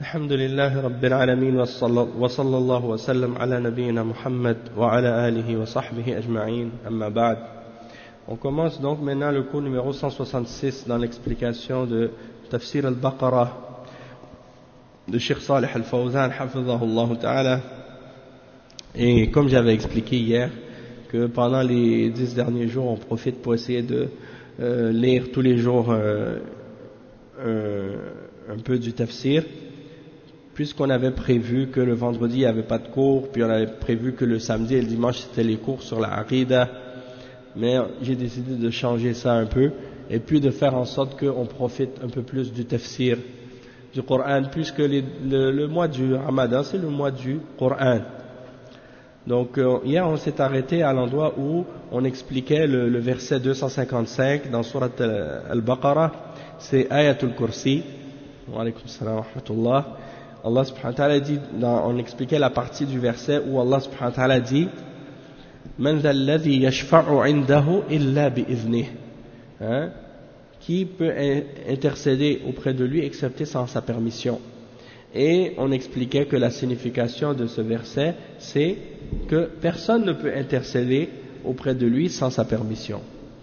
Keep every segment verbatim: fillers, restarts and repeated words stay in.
الحمد لله رب العالمين وصلى الله وسلم على نبينا محمد وعلى آله وصحبه أجمعين أما بعد. On commence donc maintenant le cours numéro cent soixante-six dans l'explication de Tafsir al-Baqarah de Cheikh Salih al-Fawzan hafizahullah ta'ala. Et comme j'avais expliqué hier que pendant les dix derniers jours on profite pour essayer de euh, lire tous les jours euh, euh, un peu du tafsir, puisqu'on avait prévu que le vendredi il n'y avait pas de cours, puis on avait prévu que le samedi et le dimanche c'était les cours sur la Aqida, mais j'ai décidé de changer ça un peu et puis de faire en sorte qu'on profite un peu plus du tafsir du Coran, puisque les, le, le mois du Ramadan c'est le mois du Coran. Donc euh, hier on s'est arrêté à l'endroit où on expliquait le, le verset deux cent cinquante-cinq dans Surat al-Baqarah, c'est Ayatul Kursi. Wa alaykum salam wa rahmatullah. Allah subhanahu wa ta'ala dit, dans, on expliquait la partie du verset où Allah subhanahu wa ta'ala dit Man dha alladhi yashfa'u 'indahu illa bi'idhnih, hein, qui peut intercéder auprès de lui excepté sans sa permission. Et on expliquait que la signification de ce verset c'est que personne ne peut intercéder auprès de lui sans sa permission.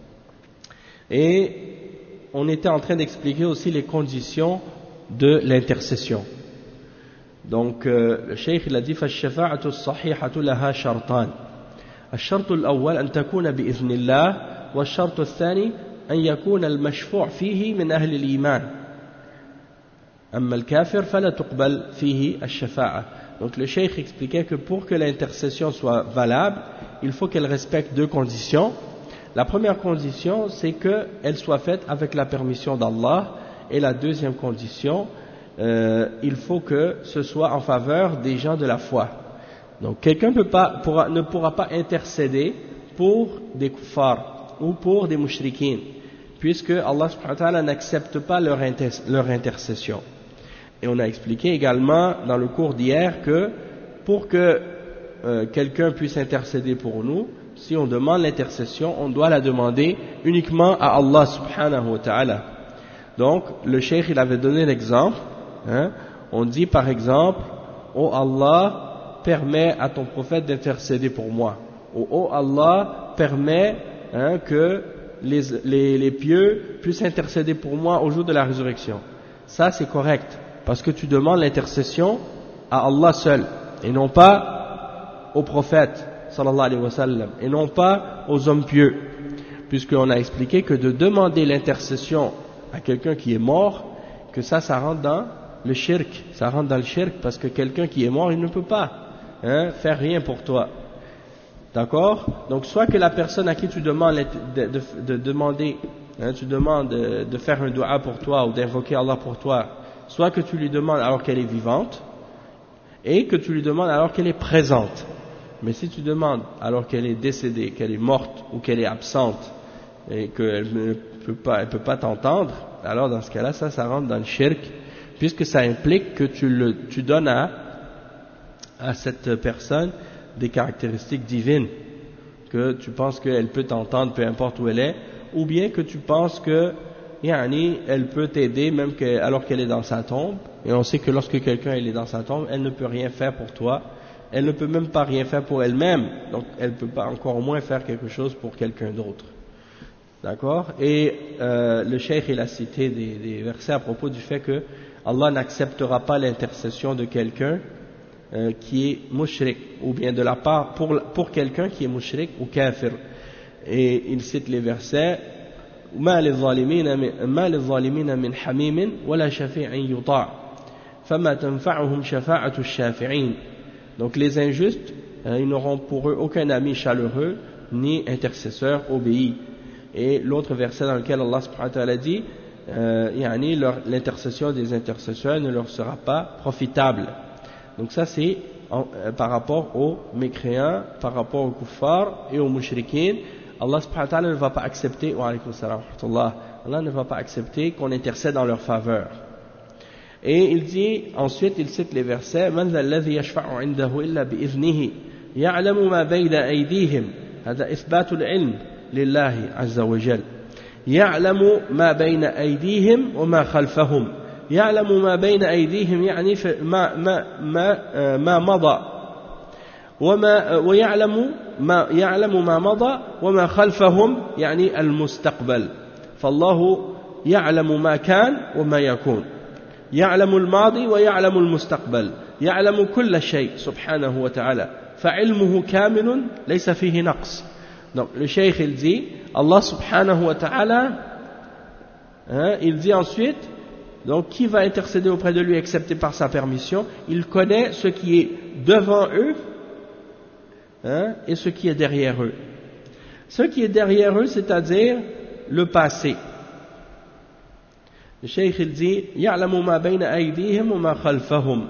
Et on était en train d'expliquer aussi les conditions de l'intercession. Donc euh, le cheikh il a dit فالشفاعة الصحيحة لها شرطان. الشرط الأول أن تكون بإذن الله والشرط الثاني أن يكون المشفوع فيه من أهل الإيمان. أما الكافر فلا تقبل فيه الشفاعة. Donc le cheikh expliquait que pour que l'intercession soit valable, il faut qu'elle respecte deux conditions. La première condition, c'est qu'elle soit faite avec la permission d'Allah, et la deuxième condition, euh, il faut que ce soit en faveur des gens de la foi. Donc quelqu'un peut pas, pourra, ne pourra pas intercéder pour des kuffars ou pour des mushrikins, puisque Allah subhanahu wa ta'ala n'accepte pas leur, inter, leur intercession. Et on a expliqué également dans le cours d'hier que pour que euh, quelqu'un puisse intercéder pour nous, si on demande l'intercession, on doit la demander uniquement à Allah subhanahu wa ta'ala. Donc le cheikh il avait donné l'exemple, hein, on dit par exemple oh Allah, permets à ton prophète d'intercéder pour moi, ou oh Allah, permets hein, que les, les, les pieux puissent intercéder pour moi au jour de la résurrection. Ça c'est correct, parce que tu demandes l'intercession à Allah seul, et non pas au prophète sallallahu alayhi wa sallam, et non pas aux hommes pieux, puisqu'on a expliqué que de demander l'intercession à quelqu'un qui est mort, que ça, ça rentre dans le shirk, ça rentre dans le shirk, parce que quelqu'un qui est mort, il ne peut pas hein, faire rien pour toi. D'accord? Donc soit que la personne à qui tu demandes de, de, de demander, hein, tu demandes de, de faire un dua pour toi ou d'invoquer Allah pour toi, soit que tu lui demandes alors qu'elle est vivante, et que tu lui demandes alors qu'elle est présente. Mais si tu demandes alors qu'elle est décédée, qu'elle est morte ou qu'elle est absente et qu'elle ne peut pas, elle peut pas t'entendre, alors dans ce cas-là, ça, ça rentre dans le shirk, puisque ça implique que tu le, tu donnes à, à cette personne des caractéristiques divines, que tu penses qu'elle peut t'entendre peu importe où elle est, ou bien que tu penses que yani, elle peut t'aider même que, alors qu'elle est dans sa tombe, et on sait que lorsque quelqu'un est dans sa tombe, elle ne peut rien faire pour toi. Elle ne peut même pas rien faire pour elle-même, donc elle ne peut pas encore moins faire quelque chose pour quelqu'un d'autre. D'accord? Et euh, le cheikh il a cité des, des versets à propos du fait que Allah n'acceptera pas l'intercession de quelqu'un euh, qui est mushrik, ou bien de la part pour, pour quelqu'un qui est mushrik ou kafir. Et il cite les versets ما للظالمين ما للظالمين من حميم ولا شفيع يطاع فما تنفعهم شفاعة الشافعين. Donc les injustes, euh, ils n'auront pour eux aucun ami chaleureux ni intercesseur obéi. Et l'autre verset dans lequel Allah subhanahu wa ta'ala dit euh, yani leur, l'intercession des intercesseurs ne leur sera pas profitable. Donc ça c'est en, euh, par rapport aux mécréants, par rapport aux kuffars et aux mushrikins. Allah subhanahu wa ta'ala ne va pas accepter wa alaykum salam wa rahmatullah, Allah ne va pas accepter qu'on intercède en leur faveur. Et il dit, ensuite il cite les versets من ذا الذي يشفع عنده إلا بإذنه يعلم ما بين أيديهم, هذا إثبات العلم لله عز وجل, يعلم ما بين أيديهم وما خلفهم يعلم ما بين أيديهم يعني ما ما ما ما مضى وما ويعلم ما يعلم ما مضى وما خلفهم يعني المستقبل. فالله يعلم ما كان وما يكون، يعلم الماضي ويعلم المستقبل، يعلم كل شيء سبحانه وتعالى، فعلمه كامل ليس فيه نقص. Donc le cheikh il dit Allah subhanahu wa ta'ala, hein, il dit ensuite, donc qui va intercéder auprès de lui excepté par sa permission, il connaît ce qui est devant eux, hein, et ce qui est derrière eux. Ce qui est derrière eux, c'est-à-dire le passé. Le cheikh il dit يعلم ما بين أيديهم وما خلفهم.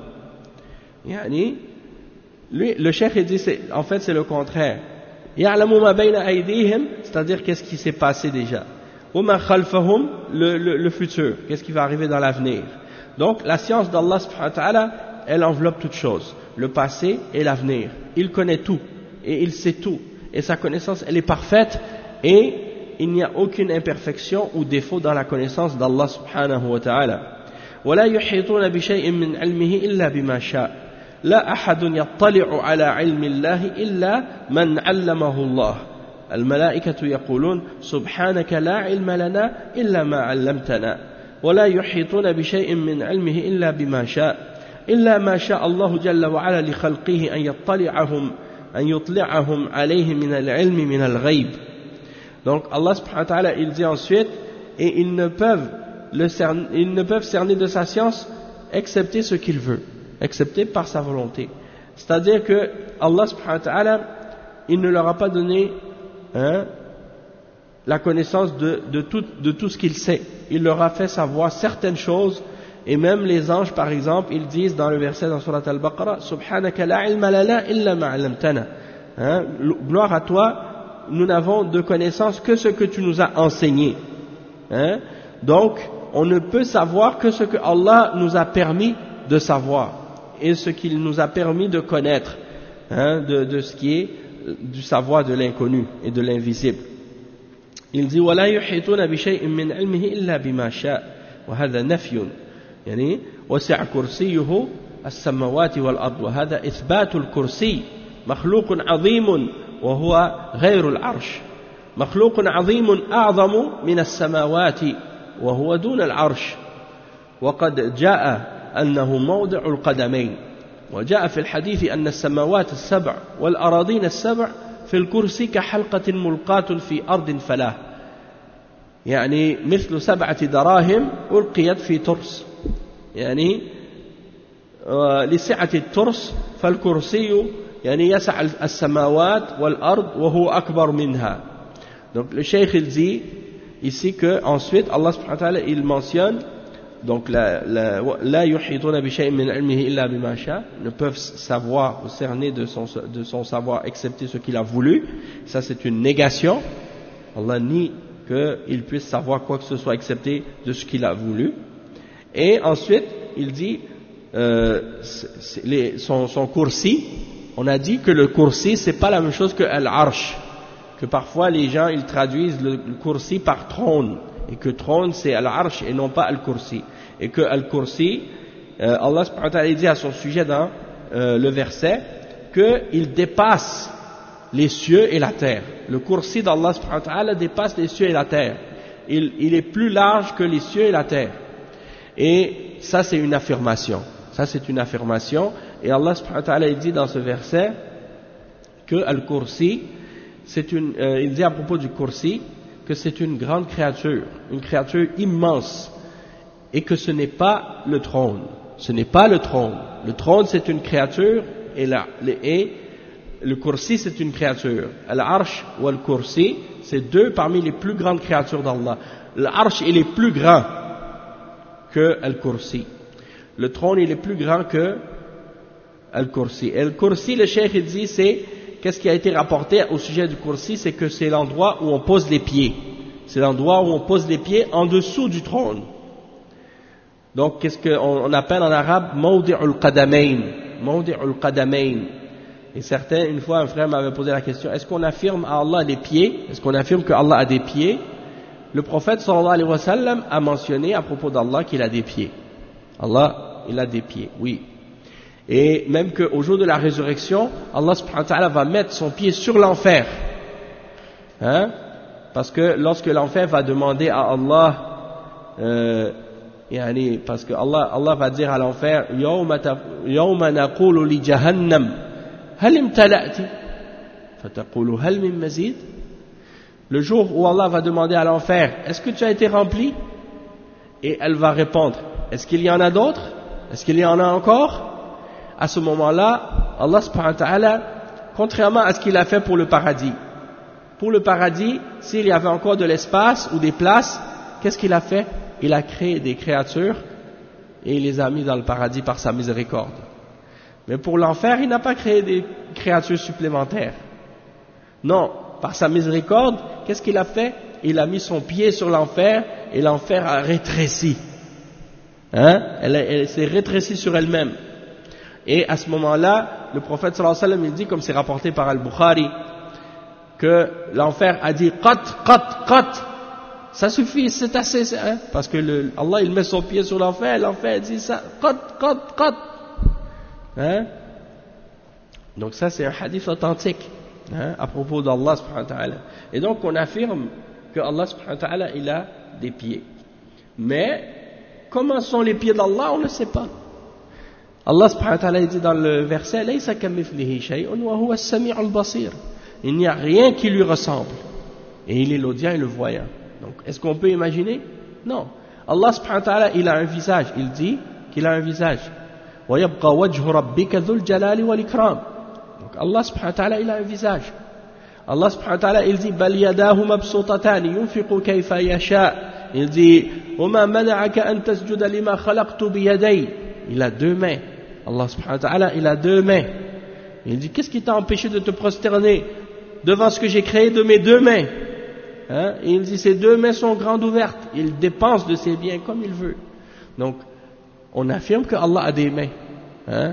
يعني lui, le cheikh il dit c'est, en fait c'est le contraire. يعلم ما بين أيديهم, c'est-à-dire qu'est-ce qui s'est passé déjà. وما خلفهم, le, le, le futur, qu'est-ce qui va arriver dans l'avenir. Donc la science d'Allah subhanahu wa ta'ala, elle enveloppe toutes choses, le passé et l'avenir. Il connaît tout et il sait tout et sa connaissance elle est parfaite et il n'y a aucune imperfection ou défaut dans la connaissance d'Allah subhanahu wa ta'ala. ولا يحيطون بشيء من علمه إلا بما شاء. لا أحد يطلع على علم الله إلا من علمه الله. الملائكة يقولون سبحانك لا علم لنا إلا ما علمتنا. ولا يحيطون بشيء من علمه إلا بما شاء إلا ما شاء الله جل وعلا لخلقه أن يطلعهم أن يطلعهم عليه من العلم من الغيب. Donc Allah subhanahu wa ta'ala il dit ensuite et ils ne peuvent le cerner, ils ne peuvent cerner de sa science excepté ce qu'il veut, excepté par sa volonté. C'est-à-dire que Allah subhanahu wa ta'ala il ne leur a pas donné, hein, la connaissance de, de, tout, de tout ce qu'il sait. Il leur a fait savoir certaines choses et même les anges par exemple ils disent dans le verset dans Surat Al-Baqarah Subhanaka la ilma lana illa ma 'allamtana. Hein, gloire à toi, nous n'avons de connaissance que ce que tu nous as enseigné. Hein? Donc, on ne peut savoir que ce que Allah nous a permis de savoir et ce qu'il nous a permis de connaître, hein, de, de ce qui est du savoir de l'inconnu et de l'invisible. Il dit ولا يحيطون بشيء من علمه إلا بما شاء وهذا نفي يعني وسع كرسيه السماوات والأرض وهذا إثبات الكرسي مخلوق عظيم وهو غير العرش مخلوق عظيم أعظم من السماوات وهو دون العرش وقد جاء أنه موضع القدمين وجاء في الحديث أن السماوات السبع والأراضين السبع في الكرسي كحلقة ملقاة في أرض فلاة يعني مثل سبعة دراهم ألقيت في ترس يعني لسعة الترس فالكرسي يعني يسع السماوات والأرض وهو أكبر منها. Donc le cheikh il dit ici que ensuite Allah subhanahu wa ta'ala il mentionne donc la la la yuhituna bi shay'in min ilmihi illa bima sha, ne peuvent savoir ou cerner de son de son savoir excepté ce qu'il a voulu. Ça c'est une négation. Allah nie qu'il puisse savoir quoi que ce soit excepté de ce qu'il a voulu. Et ensuite il dit euh, les, son son kursi. On a dit que le kursi c'est pas la même chose que al-arsh, que parfois les gens ils traduisent le, le kursi par trône et que trône c'est al-arsh et non pas al-kursi, et que al-kursi euh, Allah subhanahu wa ta'ala dit à son sujet dans euh, le verset qu'il dépasse les cieux et la terre. Le kursi d'Allah subhanahu wa ta'ala dépasse les cieux et la terre, il, il est plus large que les cieux et la terre, et ça c'est une affirmation, ça c'est une affirmation. Et Allah subhanahu wa ta'ala il dit dans ce verset que al-kursi c'est une, euh, il dit à propos du kursi que c'est une grande créature, une créature immense, et que ce n'est pas le trône, ce n'est pas le trône. Le trône c'est une créature et, la, et le kursi c'est une créature. Al-arsh ou al-kursi c'est deux parmi les plus grandes créatures d'Allah. L'arsh il est plus grand que al-kursi. Le trône il est plus grand que al-kursi. Et al-kursi, le cheikh il dit c'est, qu'est-ce qui a été rapporté au sujet du kursi, c'est que c'est l'endroit où on pose les pieds. C'est l'endroit où on pose les pieds en dessous du trône. Donc qu'est-ce qu'on on appelle en arabe mawdi'ul qadamayn, mawdi'ul qadamayn. Et certains, une fois un frère m'avait posé la question, est-ce qu'on affirme à Allah les pieds? Est-ce qu'on affirme que Allah a des pieds? Le prophète sallallahu alayhi wa sallam a mentionné à propos d'Allah qu'il a des pieds. Allah, il a des pieds, oui. Et même qu'au jour de la résurrection, Allah subhanahu wa ta'ala va mettre son pied sur l'enfer. Hein? Parce que lorsque l'enfer va demander à Allah, euh, yani, parce que Allah, Allah va dire à l'enfer, Yawma naqulu li jahannam, hal imtala'ti? Fataqulu hal min mazid? Le jour où Allah va demander à l'enfer, est-ce que tu as été rempli? Et elle va répondre, est-ce qu'il y en a d'autres? Est-ce qu'il y en a encore? À ce moment-là, Allah subhanahu wa ta'ala, contrairement à ce qu'il a fait pour le paradis, pour le paradis, s'il y avait encore de l'espace ou des places, qu'est-ce qu'il a fait? Il a créé des créatures et il les a mis dans le paradis par sa miséricorde. Mais pour l'enfer, il n'a pas créé des créatures supplémentaires. Non, par sa miséricorde, qu'est-ce qu'il a fait? Il a mis son pied sur l'enfer et l'enfer a rétréci. Hein? Elle, elle s'est rétrécie sur elle-même. Et à ce moment-là, le prophète sallallahu alayhi wa sallam, il dit, comme c'est rapporté par Al-Bukhari, que l'enfer a dit « Qat, qat, qat ». Ça suffit, c'est assez, hein? Parce que le, Allah, il met son pied sur l'enfer, l'enfer dit ça « Qat, qat, qat ». Hein? Donc ça, c'est un hadith authentique, hein, à propos d'Allah subhanahu wa ta'ala. Et donc, on affirme que Allah subhanahu wa ta'ala, il a des pieds. Mais, comment sont les pieds d'Allah, on ne sait pas. Allah subhanahu wa ta'ala dit dans le verset Laysa kamithlihi shay'un wa huwa as-sami'ul basir. Il n'y a rien qui lui ressemble et il est l'audient et le voyant. Donc est-ce qu'on peut imaginer? Non. Allah subhanahu wa ta'ala, il a un visage, il dit qu'il a un visage. Wa yabqa wajhu rabbika dhul jalali wal ikram. Donc Allah subhanahu wa ta'ala, il a un visage. Allah subhanahu wa ta'ala, il dit bal yadahu mabsutatan yunfiqu kayfa yasha. Il dit wama mana'aka an tasjuda lima khalaqtu bi yaday. Il a deux mains. Allah subhanahu wa ta'ala, il a deux mains. Il dit, qu'est-ce qui t'a empêché de te prosterner devant ce que j'ai créé de mes deux mains? Hein? Et il dit, ses deux mains sont grandes ouvertes. Il dépense de ses biens comme il veut. Donc, on affirme que Allah a des mains. Hein?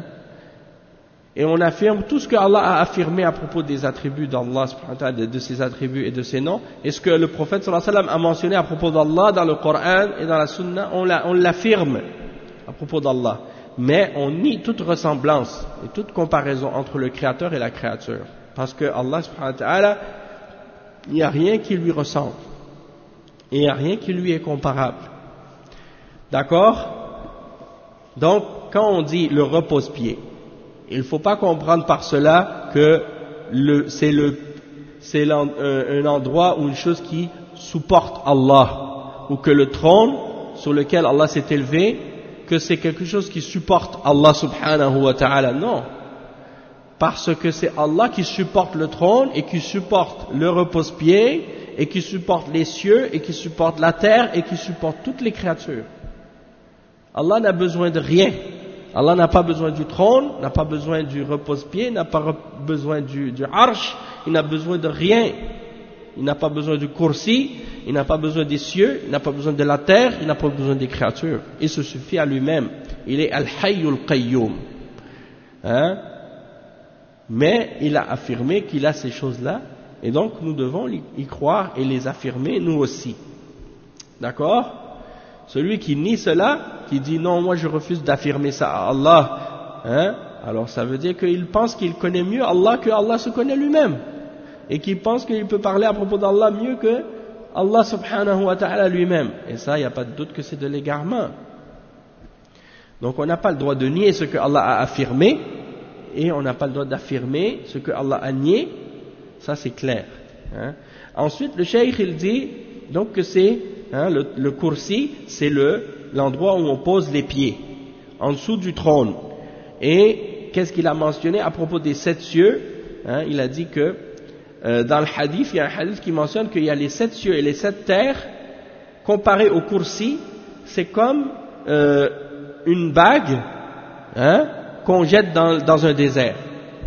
Et on affirme tout ce que Allah a affirmé à propos des attributs d'Allah, de, de ses attributs et de ses noms. Et ce que le prophète sallallahu alayhi wa sallam a mentionné à propos d'Allah dans le Coran et dans la Sunna, on l'affirme à propos d'Allah. Mais on nie toute ressemblance et toute comparaison entre le Créateur et la créature. Parce que Allah subhanahu wa ta'ala, il n'y a rien qui lui ressemble. Et il n'y a rien qui lui est comparable. D'accord? Donc, quand on dit le repose-pied, il ne faut pas comprendre par cela que le, c'est, le, c'est un, un endroit ou une chose qui supporte Allah. Ou que le trône sur lequel Allah s'est élevé, que c'est quelque chose qui supporte Allah subhanahu wa ta'ala. Non. Parce que c'est Allah qui supporte le trône et qui supporte le repose-pied et qui supporte les cieux et qui supporte la terre et qui supporte toutes les créatures. Allah n'a besoin de rien. Allah n'a pas besoin du trône, n'a pas besoin du repose-pied, n'a pas besoin du, du arsh, il n'a besoin de rien. Il n'a pas besoin du kursi, il n'a pas besoin des cieux, il n'a pas besoin de la terre, il n'a pas besoin des créatures. Il se suffit à lui-même. Il est Al-Hayyul Qayyum. Hein? Mais il a affirmé qu'il a ces choses-là, et donc nous devons y croire et les affirmer nous aussi. D'accord? Celui qui nie cela, qui dit non, moi je refuse d'affirmer ça à Allah, hein? Alors ça veut dire qu'il pense qu'il connaît mieux Allah que Allah se connaît lui-même. Et qui pense qu'il peut parler à propos d'Allah mieux que Allah subhanahu wa ta'ala lui-même. Et ça, il n'y a pas de doute que c'est de l'égarement. Donc on n'a pas le droit de nier ce que Allah a affirmé, et on n'a pas le droit d'affirmer ce que Allah a nié. Ça c'est clair. Hein. Ensuite, le cheikh il dit donc que c'est hein, le, le kursi, c'est le l'endroit où on pose les pieds, en dessous du trône. Et qu'est-ce qu'il a mentionné à propos des sept cieux? Hein, il a dit que Euh, dans le hadith, il y a un hadith qui mentionne qu'il y a les sept cieux et les sept terres, comparés au kursi, c'est comme euh, une bague hein, qu'on jette dans, dans un désert.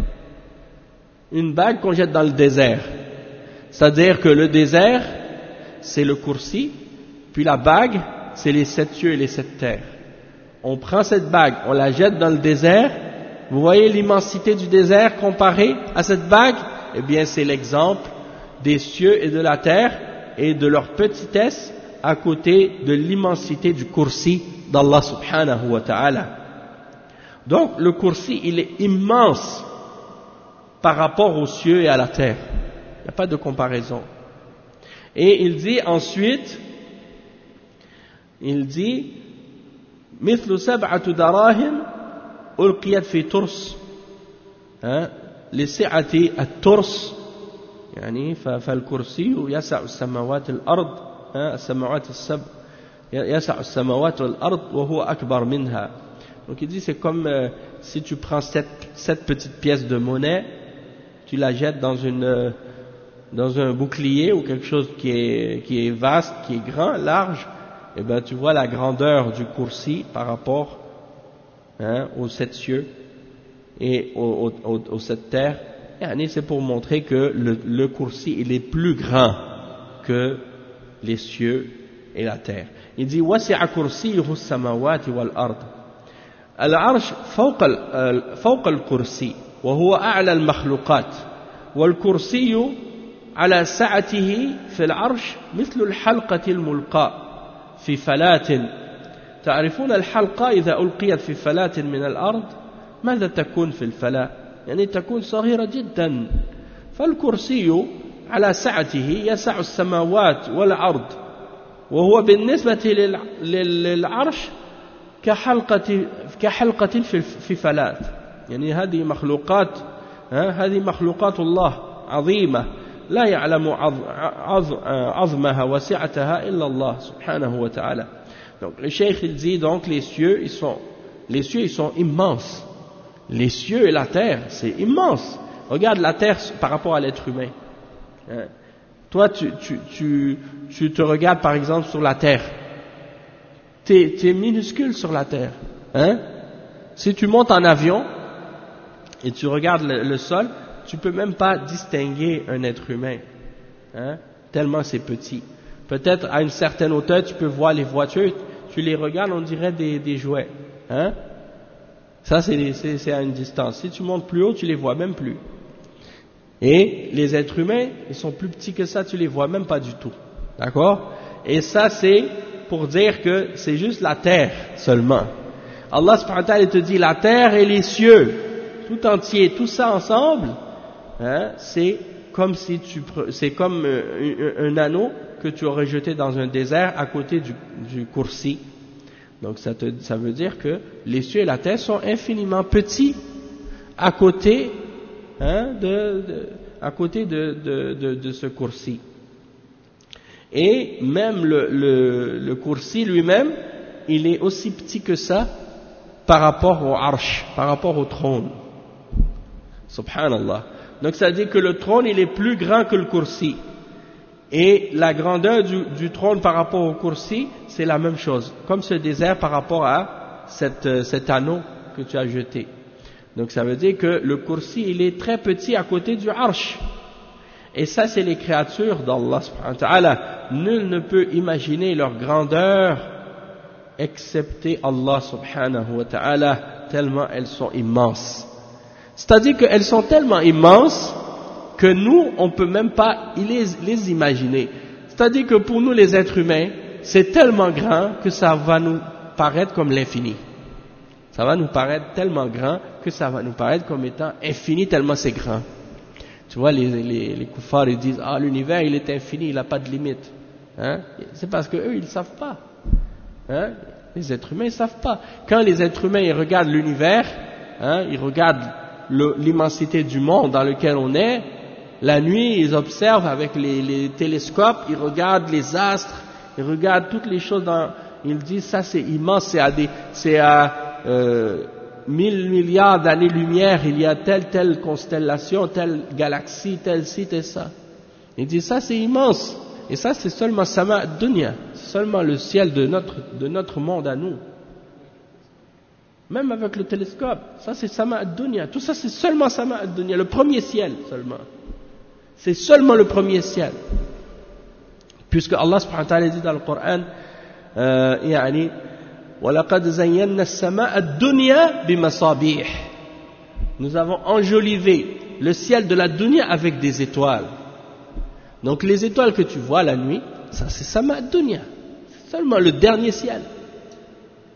Une bague qu'on jette dans le désert. C'est-à-dire que le désert, c'est le kursi, puis la bague, c'est les sept cieux et les sept terres. On prend cette bague, on la jette dans le désert, vous voyez l'immensité du désert comparée à cette bague? Eh bien, c'est l'exemple des cieux et de la terre et de leur petitesse à côté de l'immensité du kursi d'Allah subhanahu wa ta'ala. Donc le kursi, il est immense par rapport aux cieux et à la terre. Il n'y a pas de comparaison. Et il dit ensuite, il dit, مثل سبعة دراهم ألقيت في ترس لسعة الترس يعني فالكرسي يسع السماوات الأرض السماوات السبع يسع السماوات والأرض وهو أكبر منها. Donc il dit c'est comme euh, si tu prends sept, sept petites pièces de monnaie, tu la jettes dans une euh, dans un bouclier ou quelque chose qui est qui est vaste, qui est grand, large, et ben tu vois la grandeur du kursi par rapport hein, aux sept cieux et aux, aux, aux sept terres. Et c'est pour montrer que le, le kursi il est plus grand que les cieux et la terre. Il dit وسع كرسيه السماوات والأرض. العرش فوق فوق الكرسي وهو أعلى المخلوقات والكرسي على سعته في العرش مثل الحلقة الملقاة في فلاة. تعرفون الحلقة إذا ألقيت في فلاة من الأرض ماذا تكون في الفلاة؟ يعني تكون صغيرة جدا. فالكرسي على سعته يسع السماوات والأرض وهو بالنسبة للعرش كحلقة كحلقة في في فلاة. يعني هذه مخلوقات هذه مخلوقات الله عظيمة لا يعلم عظمها وسعتها إلا الله سبحانه وتعالى. Donc le cheikh il dit donc les cieux ils sont les cieux ils sont immenses. Les cieux et la terre c'est immense. Regarde la terre par rapport à l'être humain. Hein? Toi tu tu tu tu te regardes par exemple sur la terre. T'es t'es minuscule sur la terre. Hein? Si tu montes en avion et tu regardes le, le sol, tu peux même pas distinguer un être humain, hein, tellement c'est petit. Peut-être à une certaine hauteur, tu peux voir les voitures, tu les regardes, on dirait des, des jouets, hein. Ça c'est, c'est, c'est à une distance. Si tu montes plus haut, tu les vois même plus. Et les êtres humains, ils sont plus petits que ça, tu les vois même pas du tout, d'accord? Et ça c'est pour dire que c'est juste la terre seulement. Allah subhanahu wa ta'ala te dit la terre et les cieux, tout entier, tout ça ensemble. Hein, c'est comme si tu, c'est comme un, un anneau que tu aurais jeté dans un désert à côté du, du kursi. Donc ça, te, ça veut dire que les cieux et la terre sont infiniment petits à côté, hein, de, de, à côté de, de, de, de ce kursi. Et même le, le, le kursi lui-même, il est aussi petit que ça par rapport au arsh, par rapport au trône. Subhanallah. Donc ça dit que le trône il est plus grand que le kursi. Et la grandeur du, du trône par rapport au kursi, c'est la même chose. Comme ce désert par rapport à cette, cet anneau que tu as jeté. Donc ça veut dire que le kursi il est très petit à côté du arsh. Et ça c'est les créatures d'Allah subhanahu wa ta'ala. Nul ne peut imaginer leur grandeur excepté Allah subhanahu wa ta'ala, tellement elles sont immenses. C'est-à-dire qu'elles sont tellement immenses que nous, on ne peut même pas les, les imaginer. C'est-à-dire que pour nous les êtres humains, c'est tellement grand que ça va nous paraître comme l'infini. Ça va nous paraître tellement grand que ça va nous paraître comme étant infini tellement c'est grand. Tu vois, les, les, les koufars, ils disent « Ah, l'univers, il est infini, il n'a pas de limite. Hein? » C'est parce qu'eux, ils ne savent pas. Hein? Les êtres humains, ils ne savent pas. Quand les êtres humains, ils regardent l'univers, hein, ils regardent le, l'immensité du monde dans lequel on est, la nuit, ils observent avec les, les télescopes, ils regardent les astres, ils regardent toutes les choses dans... Ils disent, ça c'est immense, c'est à, des, c'est à euh, mille milliards d'années-lumière, il y a telle, telle constellation, telle galaxie, telle ci, tel ça. Ils disent, ça c'est immense. Et ça c'est seulement Sama Dunya, c'est seulement le ciel de notre, de notre monde à nous. Même avec le télescope, ça c'est Sama Dunya, tout ça c'est seulement Sama Dunya, le premier ciel seulement. C'est seulement le premier ciel. Puisque Allah subhanahu wa ta'ala dit dans le Coran, euh, يعني وَلَقَدْ زَيَّنَّا السَّمَاءَ الدُّنْيَا بِمَصَابِيحِ. Nous avons enjolivé le ciel de la dunya avec des étoiles. Donc les étoiles que tu vois la nuit, ça c'est Sama Dunya, c'est seulement le dernier ciel.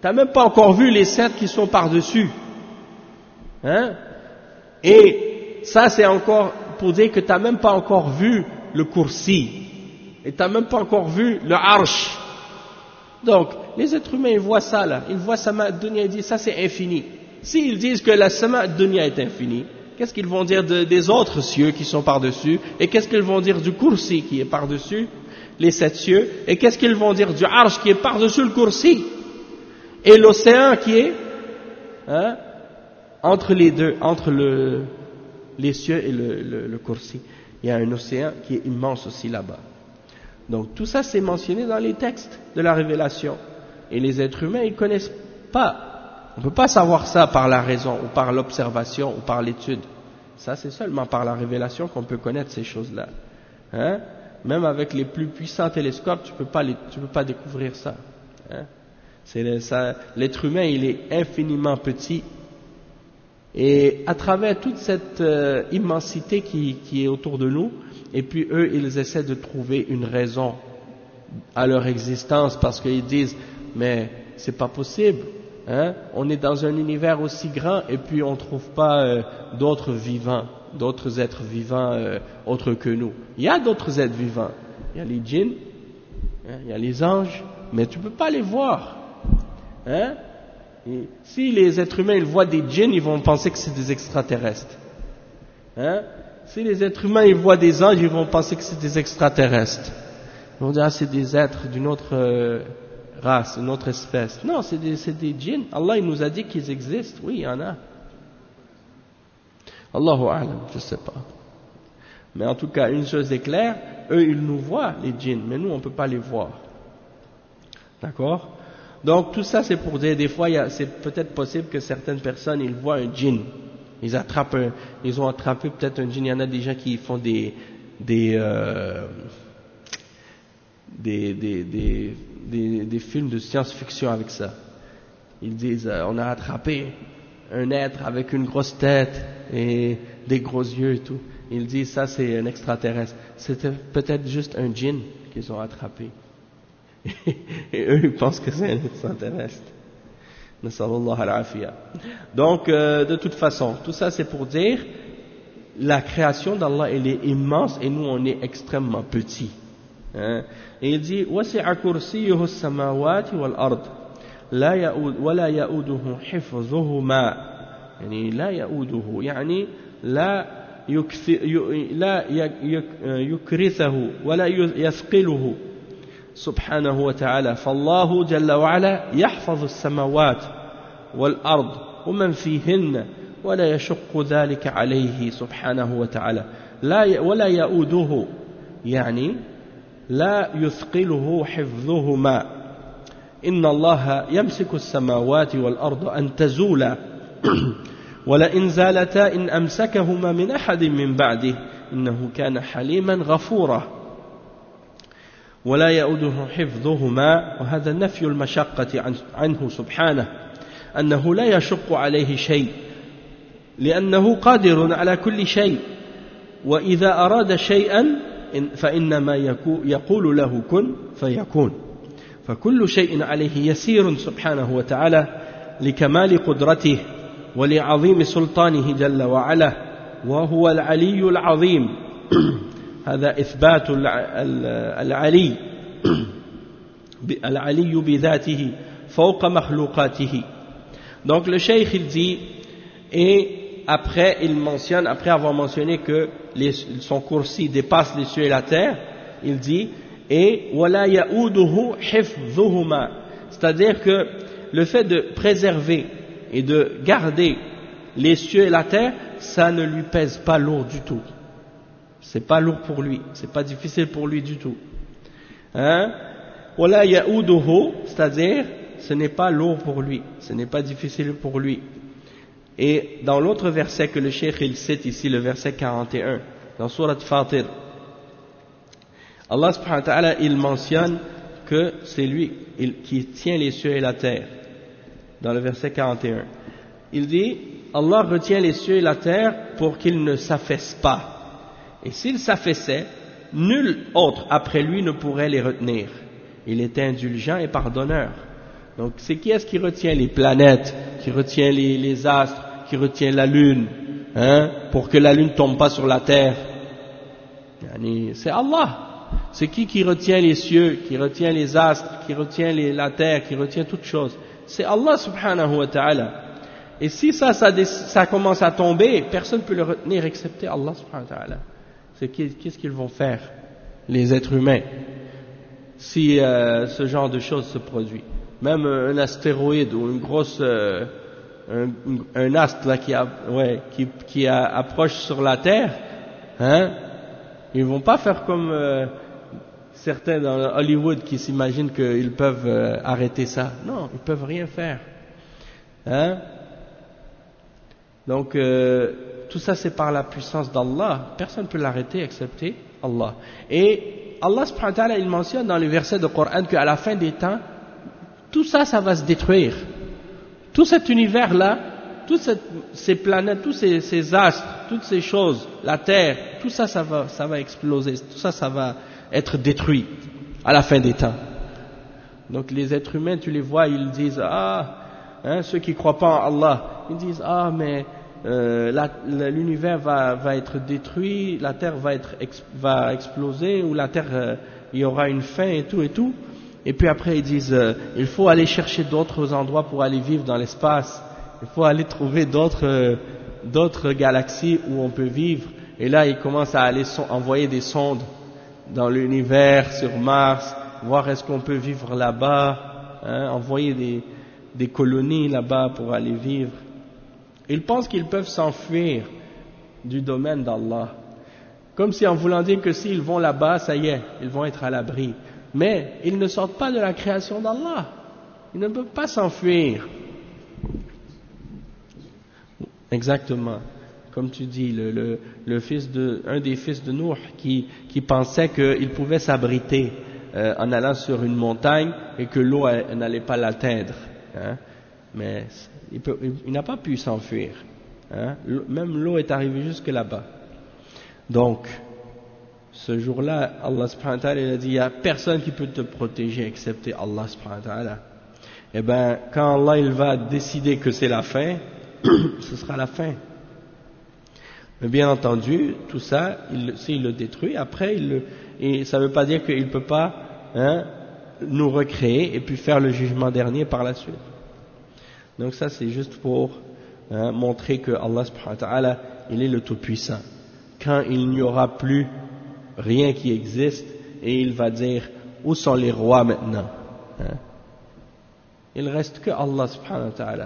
Tu n'as même pas encore vu les sept qui sont par-dessus. Hein? Et ça, c'est encore pour dire que tu n'as même pas encore vu le kursi. Et tu n'as même pas encore vu le arsh. Donc, les êtres humains, ils voient ça là. Ils voient sama ad-dunya, ils disent ça c'est infini. S'ils disent que la sama ad-dunya est infinie, qu'est-ce qu'ils vont dire de, des autres cieux qui sont par-dessus? Et qu'est-ce qu'ils vont dire du kursi qui est par-dessus les sept cieux? Et qu'est-ce qu'ils vont dire du arsh qui est par-dessus le kursi? Et l'océan qui est hein, entre les deux, entre le, les cieux et le, le, le kursi. Il y a un océan qui est immense aussi là-bas. Donc tout ça c'est mentionné dans les textes de la révélation. Et les êtres humains, ils ne connaissent pas. On ne peut pas savoir ça par la raison, ou par l'observation, ou par l'étude. Ça c'est seulement par la révélation qu'on peut connaître ces choses-là. Hein? Même avec les plus puissants télescopes, tu ne peux pas les, tu peux pas découvrir ça. Hein? C'est ça, l'être humain, il est infiniment petit. Et à travers toute cette euh, immensité qui, qui est autour de nous, et puis eux, ils essaient de trouver une raison à leur existence parce qu'ils disent, mais c'est pas possible, hein? On est dans un univers aussi grand et puis on trouve pas euh, d'autres vivants, d'autres êtres vivants euh, autres que nous. Il y a d'autres êtres vivants, il y a les djinns, hein? Il y a les anges, mais tu peux pas les voir, hein? Et si les êtres humains ils voient des djinns, ils vont penser que c'est des extraterrestres, hein? Si les êtres humains ils voient des anges, ils vont penser que c'est des extraterrestres. Ils vont dire ah, c'est des êtres d'une autre euh, race, une autre espèce. Non, c'est des, c'est des djinns. Allah il nous a dit qu'ils existent. Oui, il y en a. Allahu a'lam, je sais pas. Mais en tout cas, une chose est claire, eux ils nous voient les djinns, mais nous on peut pas les voir. D'accord? Donc tout ça c'est pour dire des fois il y a, c'est peut-être possible que certaines personnes ils voient un djinn. Ils attrapent, un, ils ont attrapé peut-être un djinn. Il y en a des gens qui font des des euh, des, des, des, des, des films de science-fiction avec ça. Ils disent, euh, on a attrapé un être avec une grosse tête et des gros yeux et tout. Ils disent, ça c'est un extraterrestre. C'était peut-être juste un djinn qu'ils ont attrapé. Et eux, ils pensent que c'est un extraterrestre. Donc, euh, de toute façon, tout ça c'est pour dire, la création d'Allah, elle est immense et nous, on est extrêmement petits. Hein? Et il dit, وَسِعَ كُرْسِيُّهُ السَّمَاوَاتِ وَالْأَرْضِ لَا يَؤُودُ وَلَا يَؤُودُهُ حِفْظُهُمَا يعني لا يؤوده يعني لا لا يكرثه ولا يثقله سبحانه وتعالى. فالله جل وعلا يحفظ السماوات والأرض ومن فيهن ولا يشق ذلك عليه سبحانه وتعالى. لا ولا يؤوده يعني لا يثقله حفظهما. إن الله يمسك السماوات والأرض أن تزولا ولئن زالتا إن أمسكهما من أحد من بعده إنه كان حليما غفورا. ولا يؤوده حفظهما وهذا نفي المشقة عنه سبحانه أنه لا يشق عليه شيء لأنه قادر على كل شيء وإذا أراد شيئا فإنما يقول له كن فيكون. فكل شيء عليه يسير سبحانه وتعالى لكمال قدرته ولعظيم سلطانه جل وعلا وهو العلي العظيم. هذا إثبات العلي العلي بذاته فوق مخلوقاته. Donc le cheikh il dit, et après il mentionne, après avoir mentionné que les, son kursi dépasse les cieux et la terre, il dit et wala ya'uduhu hifdhuhuma, c'est-à-dire que le fait de préserver et de garder les cieux et la terre, ça ne lui pèse pas lourd du tout. C'est pas lourd pour lui, c'est pas difficile pour lui du tout. Hein? Wala ya'uduhu, c'est-à-dire ce n'est pas lourd pour lui, ce n'est pas difficile pour lui. Et dans l'autre verset que le cheikh il cite ici, le verset quarante et un, dans Surat Fatir, Allah subhanahu wa ta'ala il mentionne que c'est lui il, qui tient les cieux et la terre. Dans le verset quarante et un, il dit Allah retient les cieux et la terre pour qu'ils ne s'affaissent pas. Et s'ils s'affaissaient, nul autre après lui ne pourrait les retenir. Il est indulgent et pardonneur. Donc c'est qui est-ce qui retient les planètes, qui retient les, les astres, qui retient la lune, hein, pour que la lune tombe pas sur la terre? C'est Allah. C'est qui qui retient les cieux, qui retient les astres, qui retient les, la terre, qui retient toutes choses? C'est Allah subhanahu wa ta'ala. Et si ça, ça, ça commence à tomber, personne ne peut le retenir excepté Allah subhanahu wa ta'ala. C'est qu'est-ce qu'ils vont faire, les êtres humains, si euh, ce genre de choses se produit? Même un astéroïde ou une grosse, euh, un, un astre là qui, a, ouais, qui, qui a, approche sur la Terre, hein, ils vont pas faire comme euh, certains dans Hollywood qui s'imaginent qu'ils peuvent euh, arrêter ça. Non, ils peuvent rien faire. Hein? Donc euh, tout ça c'est par la puissance d'Allah. Personne ne peut l'arrêter excepté Allah. Et Allah subhanahu wa ta'ala il mentionne dans les versets du Coran qu'à la fin des temps, tout ça, ça va se détruire. Tout cet univers-là, toutes cette, ces planètes, tous ces, ces astres, toutes ces choses, la Terre, tout ça, ça va, ça va exploser. Tout ça, ça va être détruit à la fin des temps. Donc les êtres humains, tu les vois, ils disent, ah, hein, ceux qui ne croient pas en Allah, ils disent, ah, mais euh, la, la, l'univers va, va être détruit, la Terre va, être, va exploser, ou la Terre, euh, il y aura une fin et tout et tout. Et puis après ils disent, euh, il faut aller chercher d'autres endroits pour aller vivre dans l'espace, il faut aller trouver d'autres euh, d'autres galaxies où on peut vivre. Et là ils commencent à aller so- envoyer des sondes dans l'univers, sur Mars, voir est-ce qu'on peut vivre là-bas, hein, envoyer des, des colonies là-bas pour aller vivre. Ils pensent qu'ils peuvent s'enfuir du domaine d'Allah, comme si en voulant dire que s'ils vont là-bas, ça y est, ils vont être à l'abri. Mais ils ne sortent pas de la création d'Allah. Ils ne peuvent pas s'enfuir. Exactement. Comme tu dis, le, le, le fils de, un des fils de Nuh qui, qui pensait qu'il pouvait s'abriter euh, en allant sur une montagne et que l'eau n'allait pas l'atteindre. Hein. Mais il, peut, il, il n'a pas pu s'enfuir. Hein. Même l'eau est arrivée jusque là-bas. Donc, ce jour-là, Allah subhanahu wa ta'ala il a dit, il n'y a personne qui peut te protéger excepté Allah subhanahu wa ta'ala. Eh bien, quand Allah il va décider que c'est la fin, ce sera la fin. Mais bien entendu, tout ça, il, s'il le détruit, après, il le, et ça ne veut pas dire qu'il ne peut pas hein, nous recréer et puis faire le jugement dernier par la suite. Donc ça, c'est juste pour hein, montrer que Allah subhanahu wa ta'ala, il est le Tout-Puissant. Quand il n'y aura plus rien qui existe, et il va dire, où sont les rois maintenant? Hein? Il reste que Allah subhanahu wa ta'ala.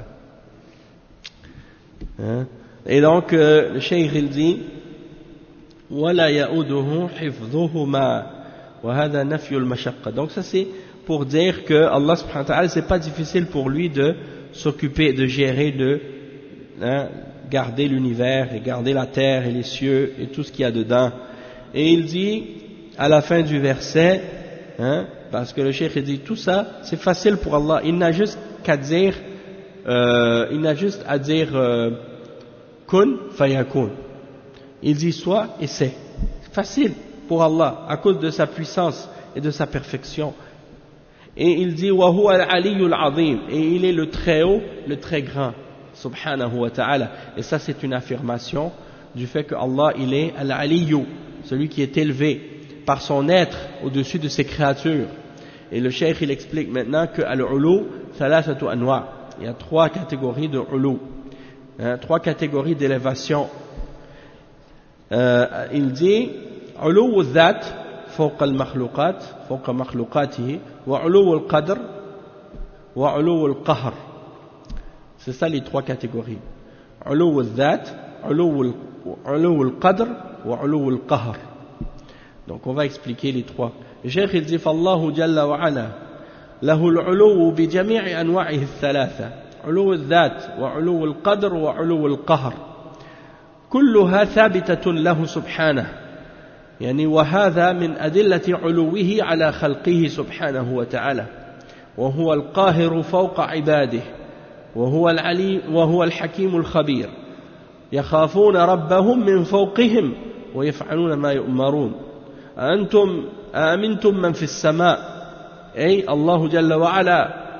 Hein? Et donc, euh, le cheikh il dit, وَلَا يَؤُدُهُ حِفْظُهُمَا وَهَذَا نَفْيُ الْمَشَقَّةِ. Donc ça c'est pour dire que Allah subhanahu wa ta'ala, c'est pas difficile pour lui de s'occuper, de gérer, de hein, garder l'univers, et garder la terre et les cieux, et tout ce qu'il y a dedans. Et il dit, à la fin du verset, hein, parce que le cheikh dit, tout ça, c'est facile pour Allah. Il n'a juste qu'à dire, euh, il n'a juste à dire, euh, kun fayakun. Il dit soit et c'est. C'est facile pour Allah, à cause de sa puissance et de sa perfection. Et il dit, wa huwa al-aliyyul azim. Et il est le très haut, le très grand, subhanahu wa ta'ala. Et ça, c'est une affirmation du fait que Allah, il est al-aliyyu, celui qui est élevé par son être au-dessus de ses créatures. Et le cheikh il explique maintenant que al-ulu thalathatu anwa', il y a trois catégories de ulu, hein, trois catégories d'élévation. Euh, il dit ulu al-dhat fawqa al-makhluqat fawqa makhluqatihi wa ulu al-qadr wa ulu al-qahr. C'est ça les trois catégories. Ulu al-dhat, ulu al-qadr wa ulu al-qahr. Donc on va expliquer les trois. Le cheikh il dit فالله جل وعلا له العلو بجميع أنواعه الثلاثة علو الذات وعلو القدر وعلو القهر كلها ثابتة له سبحانه يعني وهذا من أدلة علوه على خلقه سبحانه وتعالى وهو القاهر فوق عباده وهو العلي وهو الحكيم الخبير يخافون ربهم من فوقهم ويفعلون ما يؤمرون أنتم آمنتم من في السماء أي الله جل وعلا